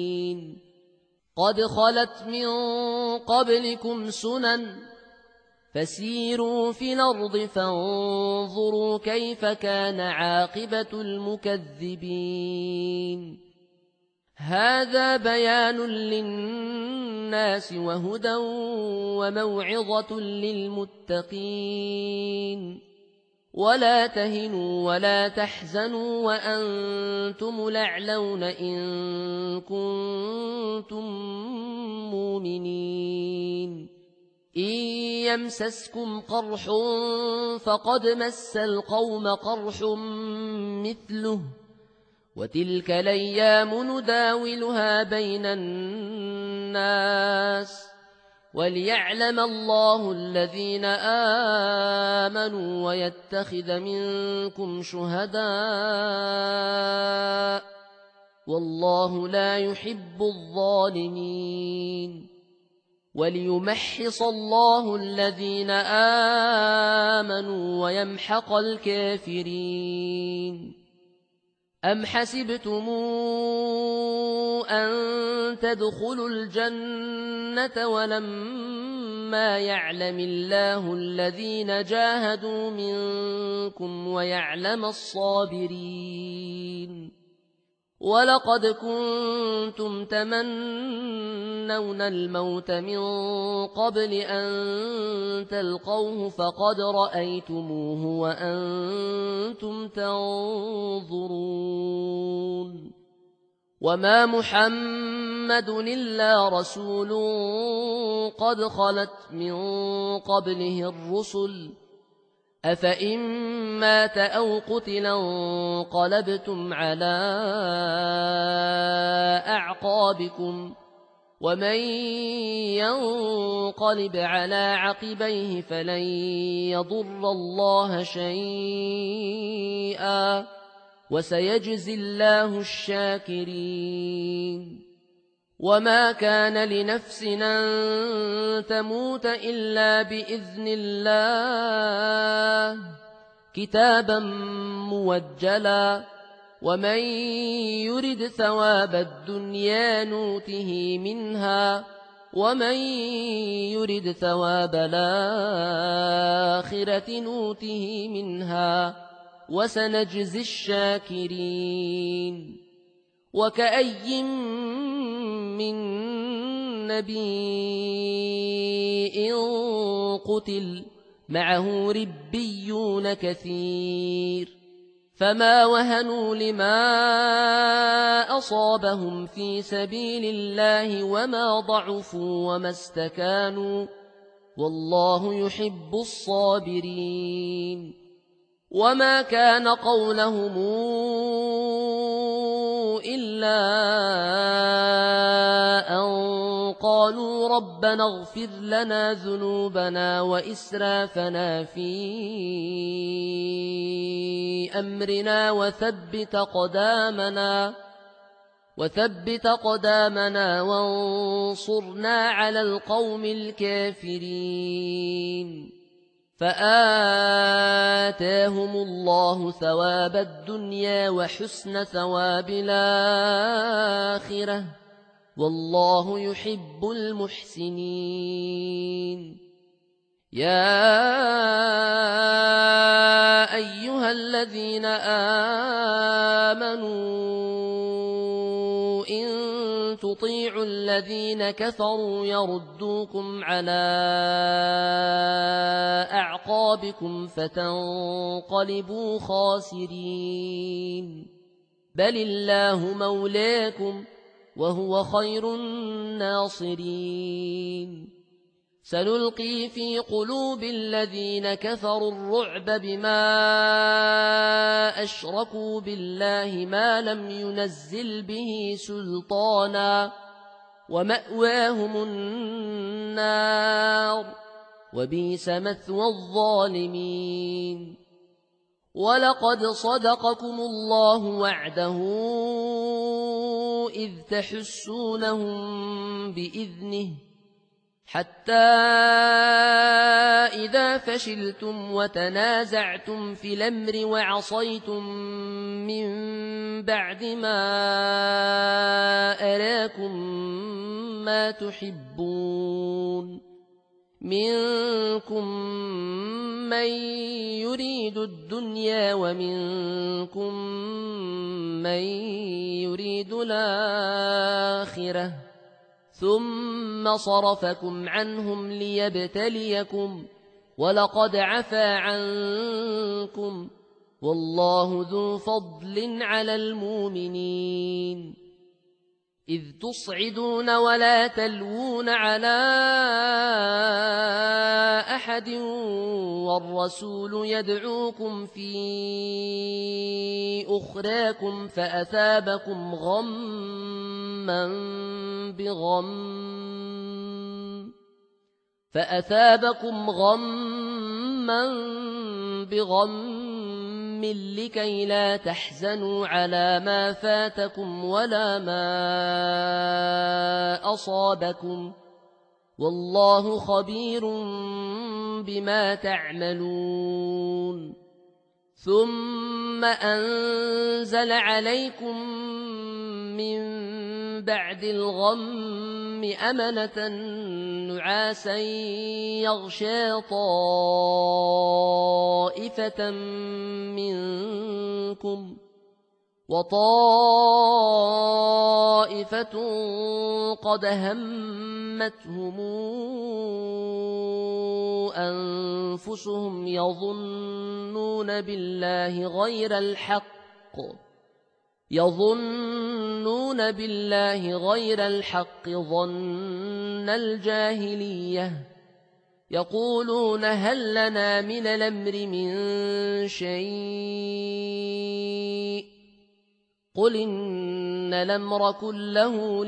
العاملين قد خلت من قبلكم سنن فسيروا في الأرض فانظروا كيف كان عاقبة المكذبين. هذا بيان للناس وهدى وموعظة للمتقين. ولا تهنوا ولا تحزنوا وأنتم الأعلون إن كنتم مؤمنين. إن يمسسكم قرح فقد مس القوم قرح مثله وتلك الأيام نداولها بين الناس وليعلم الله الذين آمنوا ويتخذ منكم شهداء والله لا يحب الظالمين. وليمحص الله الذين آمنوا ويمحق الكافرين. أم حسبتم أن تدخلوا الجنة ولما يعلم الله الذين جاهدوا منكم ويعلم الصابرين؟ ولقد كنتم تمنون الموت من قبل أن تلقوه فقد رأيتموه وأنتم تنظرون. وما محمد إلا رسول قد خلت من قبله الرسل أفإن مات أو قتل انقلبتم على أعقابكم ومن ينقلب على عقبيه فلن يضر الله شيئا وسيجزي الله الشاكرين. وما كان لنفس أن تموت إلا بإذن الله كتابا موجلا ومن يرد ثواب الدنيا نوته منها ومن يرد ثواب الآخرة نوته منها وسنجزي الشاكرين. وكأي من نبي قتل معه ربيون كثير فما وهنوا لما أصابهم في سبيل الله وما ضعفوا وما استكانوا والله يحب الصابرين. وما كان قولهم إلا أن قالوا ربنا اغفر لنا ذنوبنا وإسرافنا في أمرنا وثبت قدامنا وثبت قدامنا وانصرنا على القوم الكافرين. فآتاهم الله ثواب الدنيا وحسن ثواب الآخرة والله يحب المحسنين. يا أيها الذين آمنوا إن تطيعوا الذين كفروا يردوكم على أعقابكم فتنقلبوا خاسرين. بل الله مولاكم وهو خير الناصرين. سنلقي في قلوب الذين كفروا الرعب بما أشركوا بالله ما لم ينزل به سلطانا ومأواهم النار وبئس مثوى الظالمين. ولقد صدقكم الله وعده إذ تحسونهم بإذنه حتى إذا فشلتم وتنازعتم في الأمر وعصيتم من بعد ما أراكم ما تحبون منكم من يريد الدنيا ومنكم من يريد الآخرة ثم صرفكم عنهم ليبتليكم ولقد عفا عنكم والله ذو فضل على المؤمنين إذ تصعدون ولا تلوون على أحد والرسول يدعوكم في أخراكم فأثابكم غما بغم فأثابكم غما بغم لكي لا تحزنوا على ما فاتكم ولا ما أصابكم والله خبير بما تعملون ثم أنزل عليكم من بعد الغم أمنة نعاسا يغشى طائفة منكم وطائفة قد همتهم أنفسهم يظنون بالله غير الحق يظنون بالله غير الحق ظن الجاهلية يقولون هل لنا من الأمر من شيء قل إن الأمر كله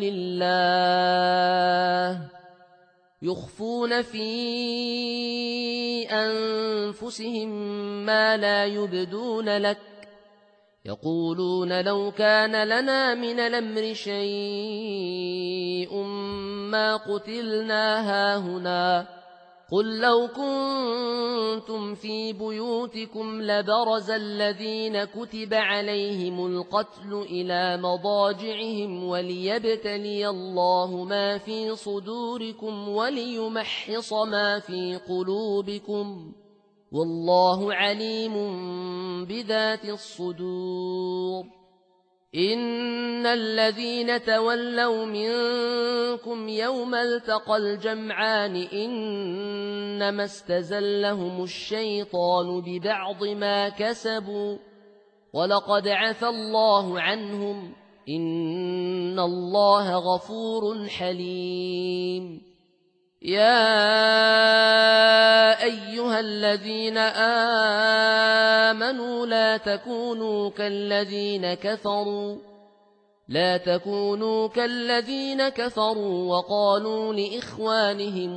لله يخفون في أنفسهم ما لا يبدون لك يقولون لو كان لنا من الأمر شيء ما قتلنا هاهنا قل لو كنتم في بيوتكم لبرز الذين كتب عليهم القتل إلى مضاجعهم وليبتلي الله ما في صدوركم وليمحص ما في قلوبكم والله عليم بذات الصدور إن الذين تولوا منكم يوم التقى الجمعان إنما استزلهم الشيطان ببعض ما كسبوا ولقد عفى الله عنهم إن الله غفور حليم يا أيها الذين آمنوا لا تكونوا كالذين كفروا لا تكونوا كالذين كفروا وقالوا لإخوانهم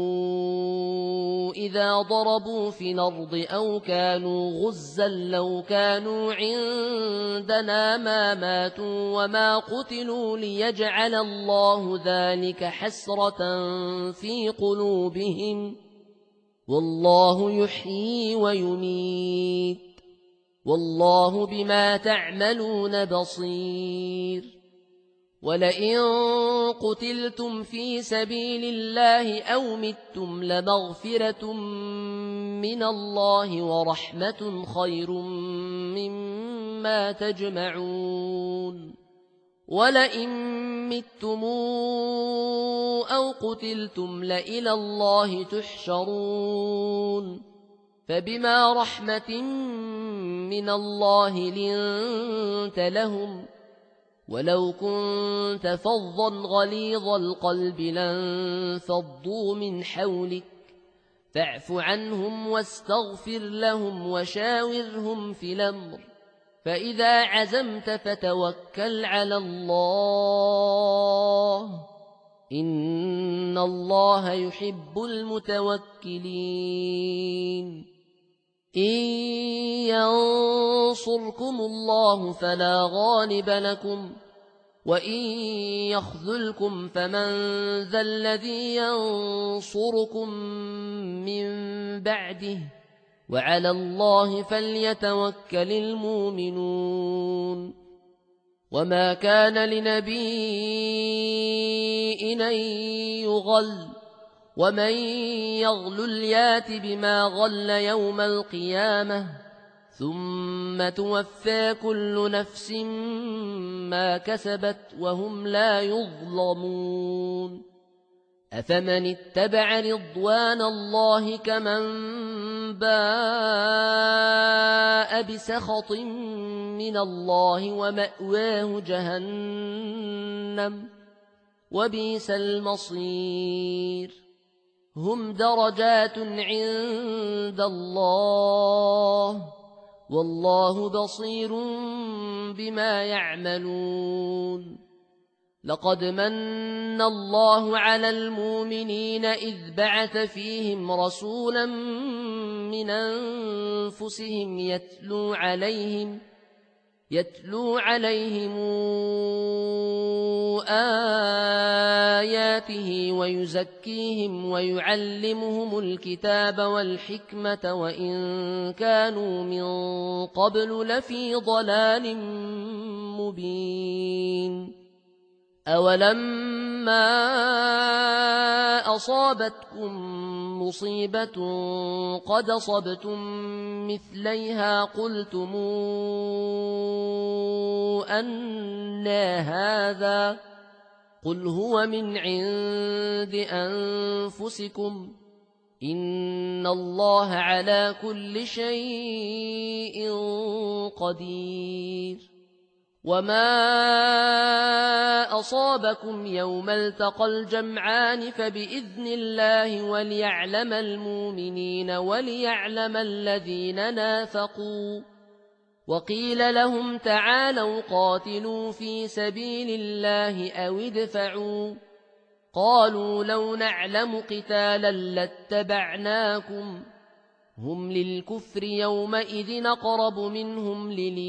إذا ضربوا في الأرض أو كانوا غزا لو كانوا عندنا ما ماتوا وما قتلوا ليجعل الله ذلك حسرة في قلوبهم والله يحيي ويميت والله بما تعملون بصير ولئن قتلتم في سبيل الله أو متم لمغفرة من الله ورحمة خير مما تجمعون ولئن متم أو قتلتم لإلى الله تحشرون فبما رحمة من الله لنت لهم ولو كنت فظا غليظ القلب لانفضوا من حولك فاعف عنهم واستغفر لهم وشاورهم في الأمر فإذا عزمت فتوكل على الله إن الله يحب المتوكلين إن ينصركم الله فلا غالب لكم وإن يخذلكم فمن ذا الذي ينصركم من بعده وعلى الله فليتوكل المؤمنون وما كان لنبي أن يغل ومن يغلل يات بما غل يوم القيامة ثم توفى كل نفس ما كسبت وهم لا يظلمون أفمن اتبع رضوان الله كمن باء بسخط من الله ومأواه جهنم وبئس المصير هم درجات عند الله والله بصير بما يعملون لقد من الله على المؤمنين إذ بعث فيهم رسولا من أنفسهم يتلو عليهم يتلو عليهم آياته ويزكيهم ويعلمهم الكتاب والحكمة وإن كانوا من قبل لفي ضلال مبين أولما أصابتكم مصيبة قد أصبتم مثليها قلتم أنى هذا قل هو من عند أنفسكم إن الله على كل شيء قدير وما أصابكم يوم التقى الجمعان فبإذن الله وليعلم المؤمنين وليعلم الذين نافقوا وقيل لهم تعالوا قاتلوا في سبيل الله أو ادفعوا قالوا لو نعلم قتالا لاتبعناكم هم للكفر يومئذ أقرب منهم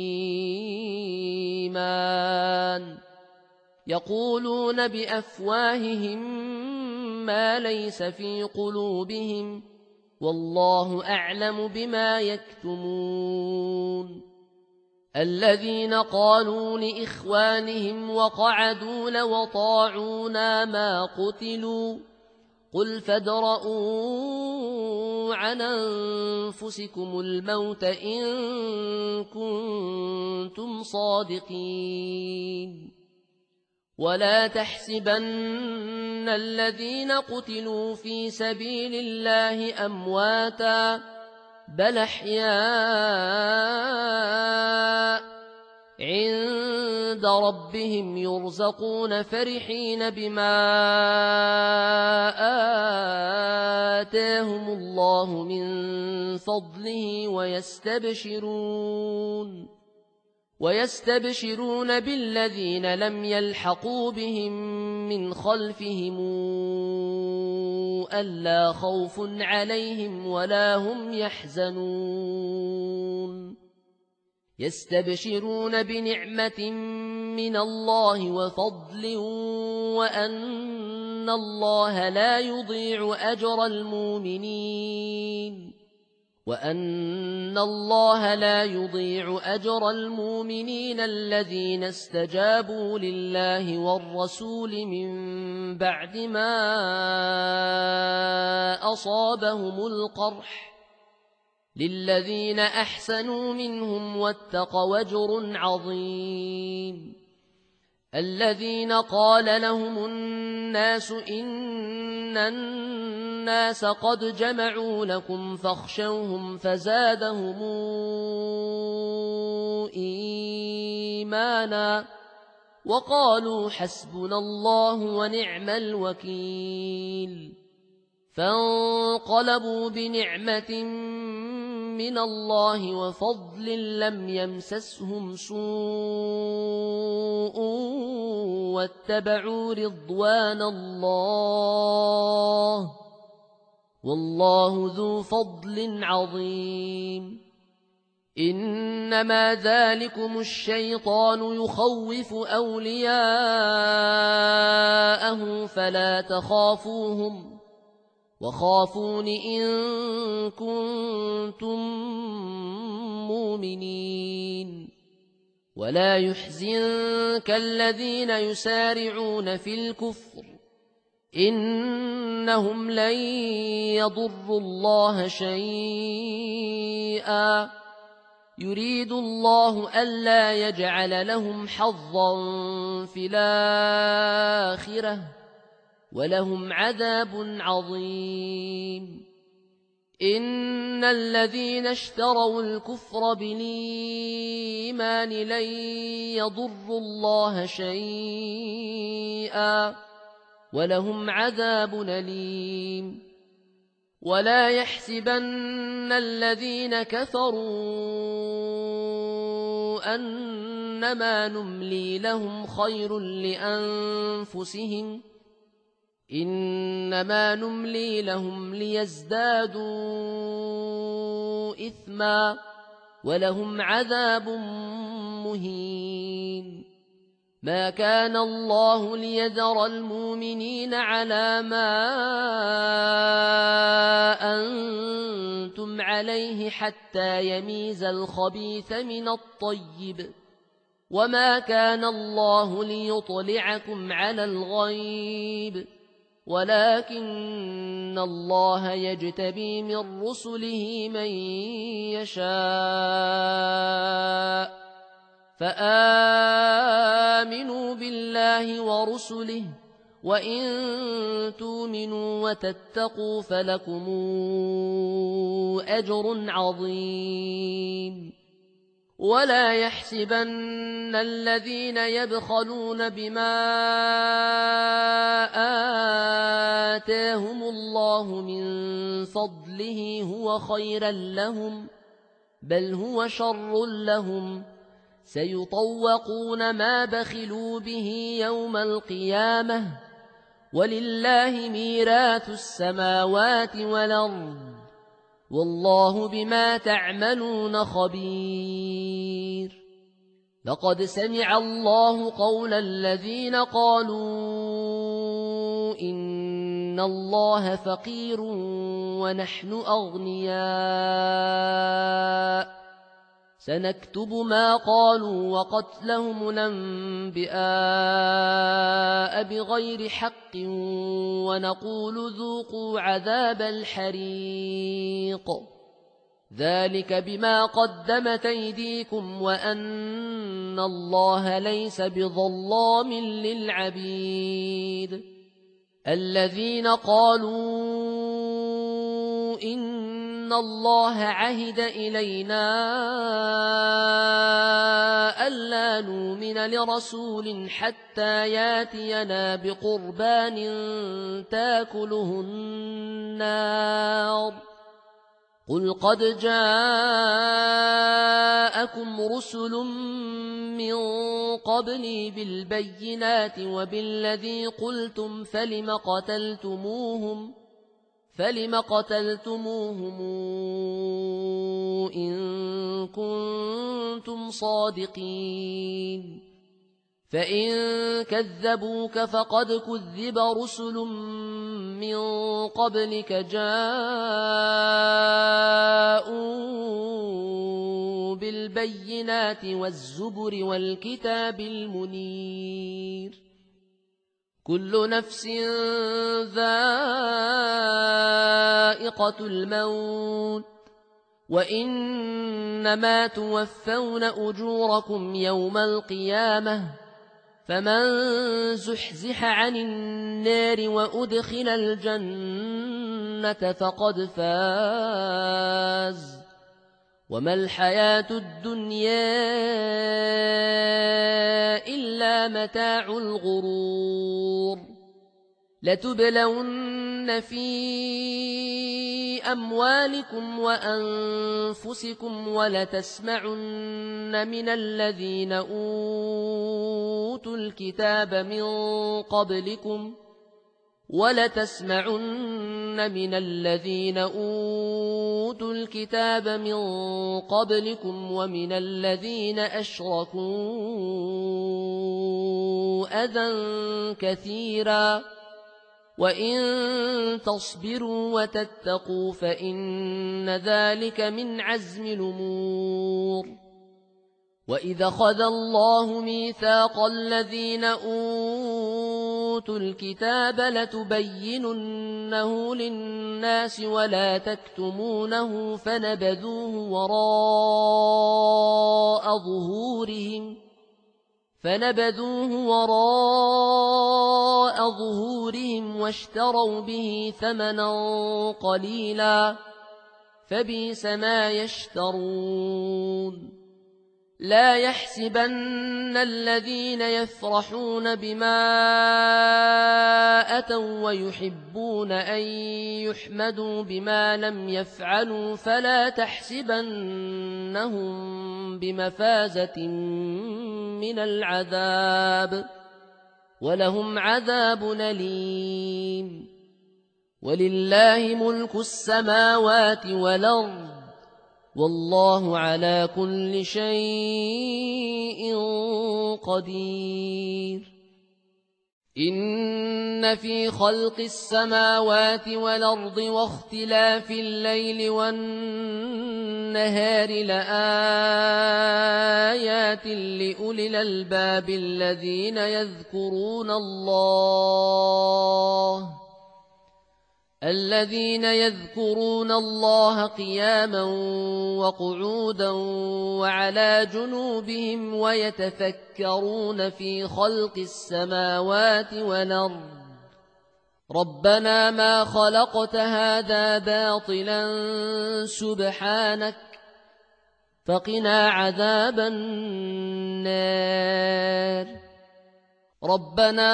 للإيمان يقولون بأفواههم ما ليس في قلوبهم والله أعلم بما يكتمون الذين قالوا لإخوانهم وقعدوا لو طاعونا ما قتلوا قل فادرءوا عن أنفسكم الموت إن كنتم صادقين ولا تحسبن الذين قتلوا في سبيل الله أمواتا بل أحياء عند ربهم يرزقون فرحين بما آتاهم الله من فضله ويستبشرون ويستبشرون بالذين لم يلحقوا بهم من خلفهم ألا خوف عليهم ولا هم يحزنون يستبشرون بنعمة من الله وفضل وأن الله لا يضيع أجر المؤمنين وأن الله لا يضيع أجر المؤمنين الذين استجابوا لله والرسول من بعد ما أصابهم القرح للذين أحسنوا منهم واتقوا أجر عظيم الذين قال لهم الناس إن الناس قد جمعوا لكم فاخشوهم فزادهم إيمانا وقالوا حسبنا الله ونعم الوكيل فانقلبوا بنعمة من الله وفضل لم يمسسهم سوء واتبعوا رضوان الله والله ذو فضل عظيم إنما ذلكم الشيطان يخوف أولياءه فلا تخافوهم وخافون إن كنتم مؤمنين ولا يحزنك الذين يسارعون في الكفر إنهم لن يضروا الله شيئا يريد الله ألا يجعل لهم حظا في الآخرة ولهم عذاب عظيم إن الذين اشتروا الكفر بالإيمان لن يضروا الله شيئا ولهم عذاب أليم ولا يحسبن الذين كفروا أنما نملي لهم خير لأنفسهم إنما نملي لهم ليزدادوا إثما ولهم عذاب مهين ما كان الله ليذر المؤمنين على ما أنتم عليه حتى يميز الخبيث من الطيب وما كان الله ليطلعكم على الغيب ولكن الله يجتبي من رسله من يشاء فآمنوا بالله ورسله وإن تؤمنوا وتتقوا فلكم أجر عظيم ولا يحسبن الذين يبخلون بما آتاهم الله من فضله هو خيرا لهم بل هو شر لهم سيطوقون ما بخلوا به يوم القيامة ولله ميراث السماوات والأرض والله بما تعملون خبير لقد سمع الله قول الذين قالوا إن الله فقير ونحن أغنياء سنكتب ما قالوا وقتلهم الأنبياء بغير حق ونقول ذوقوا عذاب الحريق ذلك بما قدمت أيديكم وأن الله ليس بظلام للعبيد الذين قالوا إن الله عهد إلينا ألا نؤمن لرسول حتى ياتينا بقربان تاكله النار قل قد جاءكم رسل من قبلي بالبينات وبالذي قلتم فلم قتلتموهم فلم قتلتموهم إن كنتم صادقين فإن كذبوك فقد كذب رسل من قبلك جاءوا بالبينات والزبر والكتاب المنير كل نفس ذائقة الموت وإنما توفون أجوركم يوم القيامة فمن زحزح عن النار وأدخل الجنة فقد فاز وما الحياة الدنيا إلا متاع الغرور لتبلون في أموالكم وأنفسكم ولتسمعن من الذين أوتوا الكتاب من قبلكم ولتسمعن من الذين أوتوا الكتاب من قبلكم ومن الذين أشركوا أذى كثيرا وإن تصبروا وتتقوا فإن ذلك من عزم الأمور وَإِذْ أَخَذَ اللَّهُ مِيثَاقَ الَّذِينَ أُوتُوا الْكِتَابَ لَتُبَيِّنُنَّهُ لِلنَّاسِ وَلَا تَكْتُمُونَهُ فَنَبَذُوهُ وَرَاءَ ظُهُورِهِمْ فَنَبَذُوهُ وَرَاءَ ظُهُورِهِمْ وَاشْتَرَوْا بِهِ ثَمَنًا قَلِيلًا فَبِئْسَ مَا يَشْتَرُونَ لا يحسبن الذين يفرحون بما أتوا ويحبون أن يحمدوا بما لم يفعلوا فلا تحسبنهم بمفازة من العذاب ولهم عذاب أليم ولله ملك السماوات والأرض والله على كل شيء قدير إن في خلق السماوات والأرض واختلاف الليل والنهار لآيات لأولي الألباب الذين يذكرون الله الذين يذكرون الله قياما وقعودا وعلى جنوبهم ويتفكرون في خلق السماوات والأرض ربنا ما خلقت هذا باطلا سبحانك فقنا عذاب النار ربنا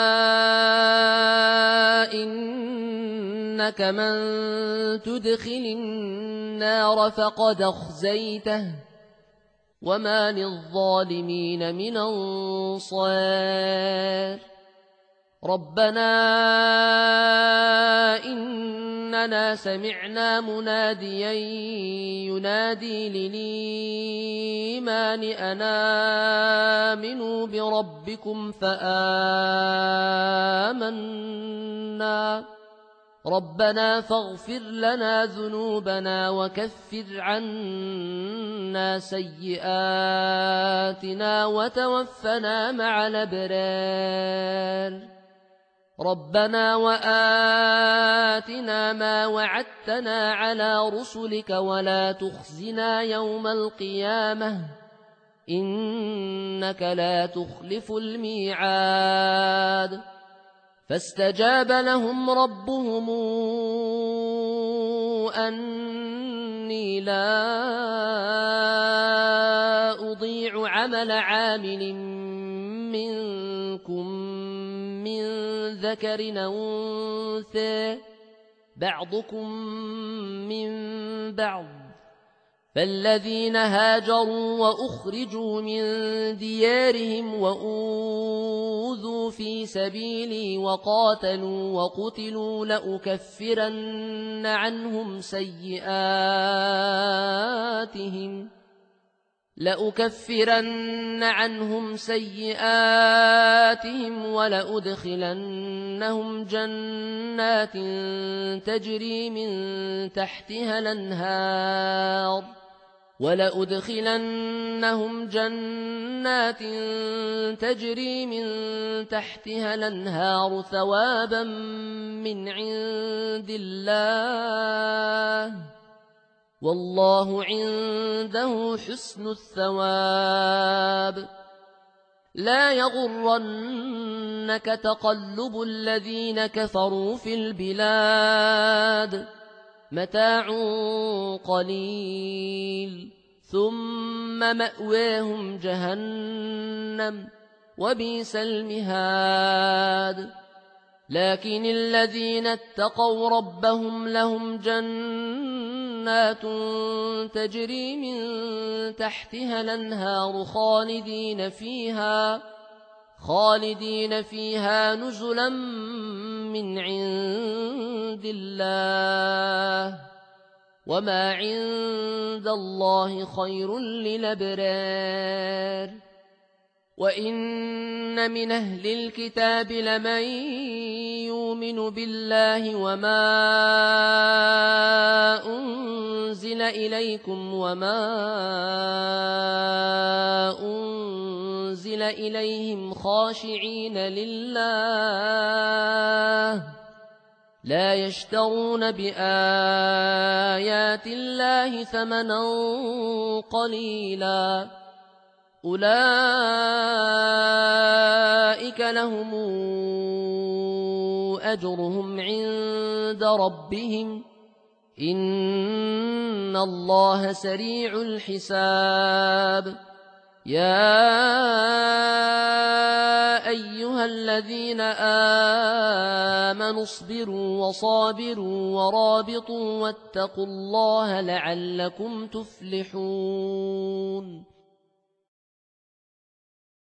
إنك من تدخل النار فقد أخزيته وما للظالمين من أنصار ربنا إننا سمعنا مناديا ينادي للإيمان أن آمنوا بربكم فآمنا ربنا فاغفر لنا ذنوبنا وكفر عنا سيئاتنا وتوفنا مع الأبرار ربنا وآتنا ما وعدتنا على رسلك ولا تخزنا يوم القيامة إنك لا تخلف الميعاد فاستجاب لهم ربهم أني لا أضيع عمل عامل منكم من ذكر أو أنثى بعضكم من بعض فالذين هاجروا وأخرجوا من ديارهم وأوذوا في سبيلي وقاتلوا وقتلوا لأكفرن عنهم سيئاتهم لأكفرن عنهم سيئاتهم ولأدخلنهم جنات تجري من تحتها الأنهار ولأدخلنهم جنات تجري من تحتها الأنهار ثوابا من عند الله والله عنده حسن الثواب لا يغرنك تقلب الذين كفروا في البلاد متاع قليل ثم مأواهم جهنم وبئس المهاد لكن الذين اتقوا ربهم لهم جنات تجري من تحتها الأنهار خالدين فيها خالدين فيها نزلا من عند الله وما عند الله خير للأبرار وإن من أهل الكتاب لمن يؤمن بالله وما أنزل إليكم وما أنزل إليهم خاشعين لله لا يشترون بآيات الله ثمنا قليلا أولئك لهم أجرهم عند ربهم إن الله سريع الحساب يا أيها الذين آمنوا اصبروا وصابروا ورابطوا واتقوا الله لعلكم تفلحون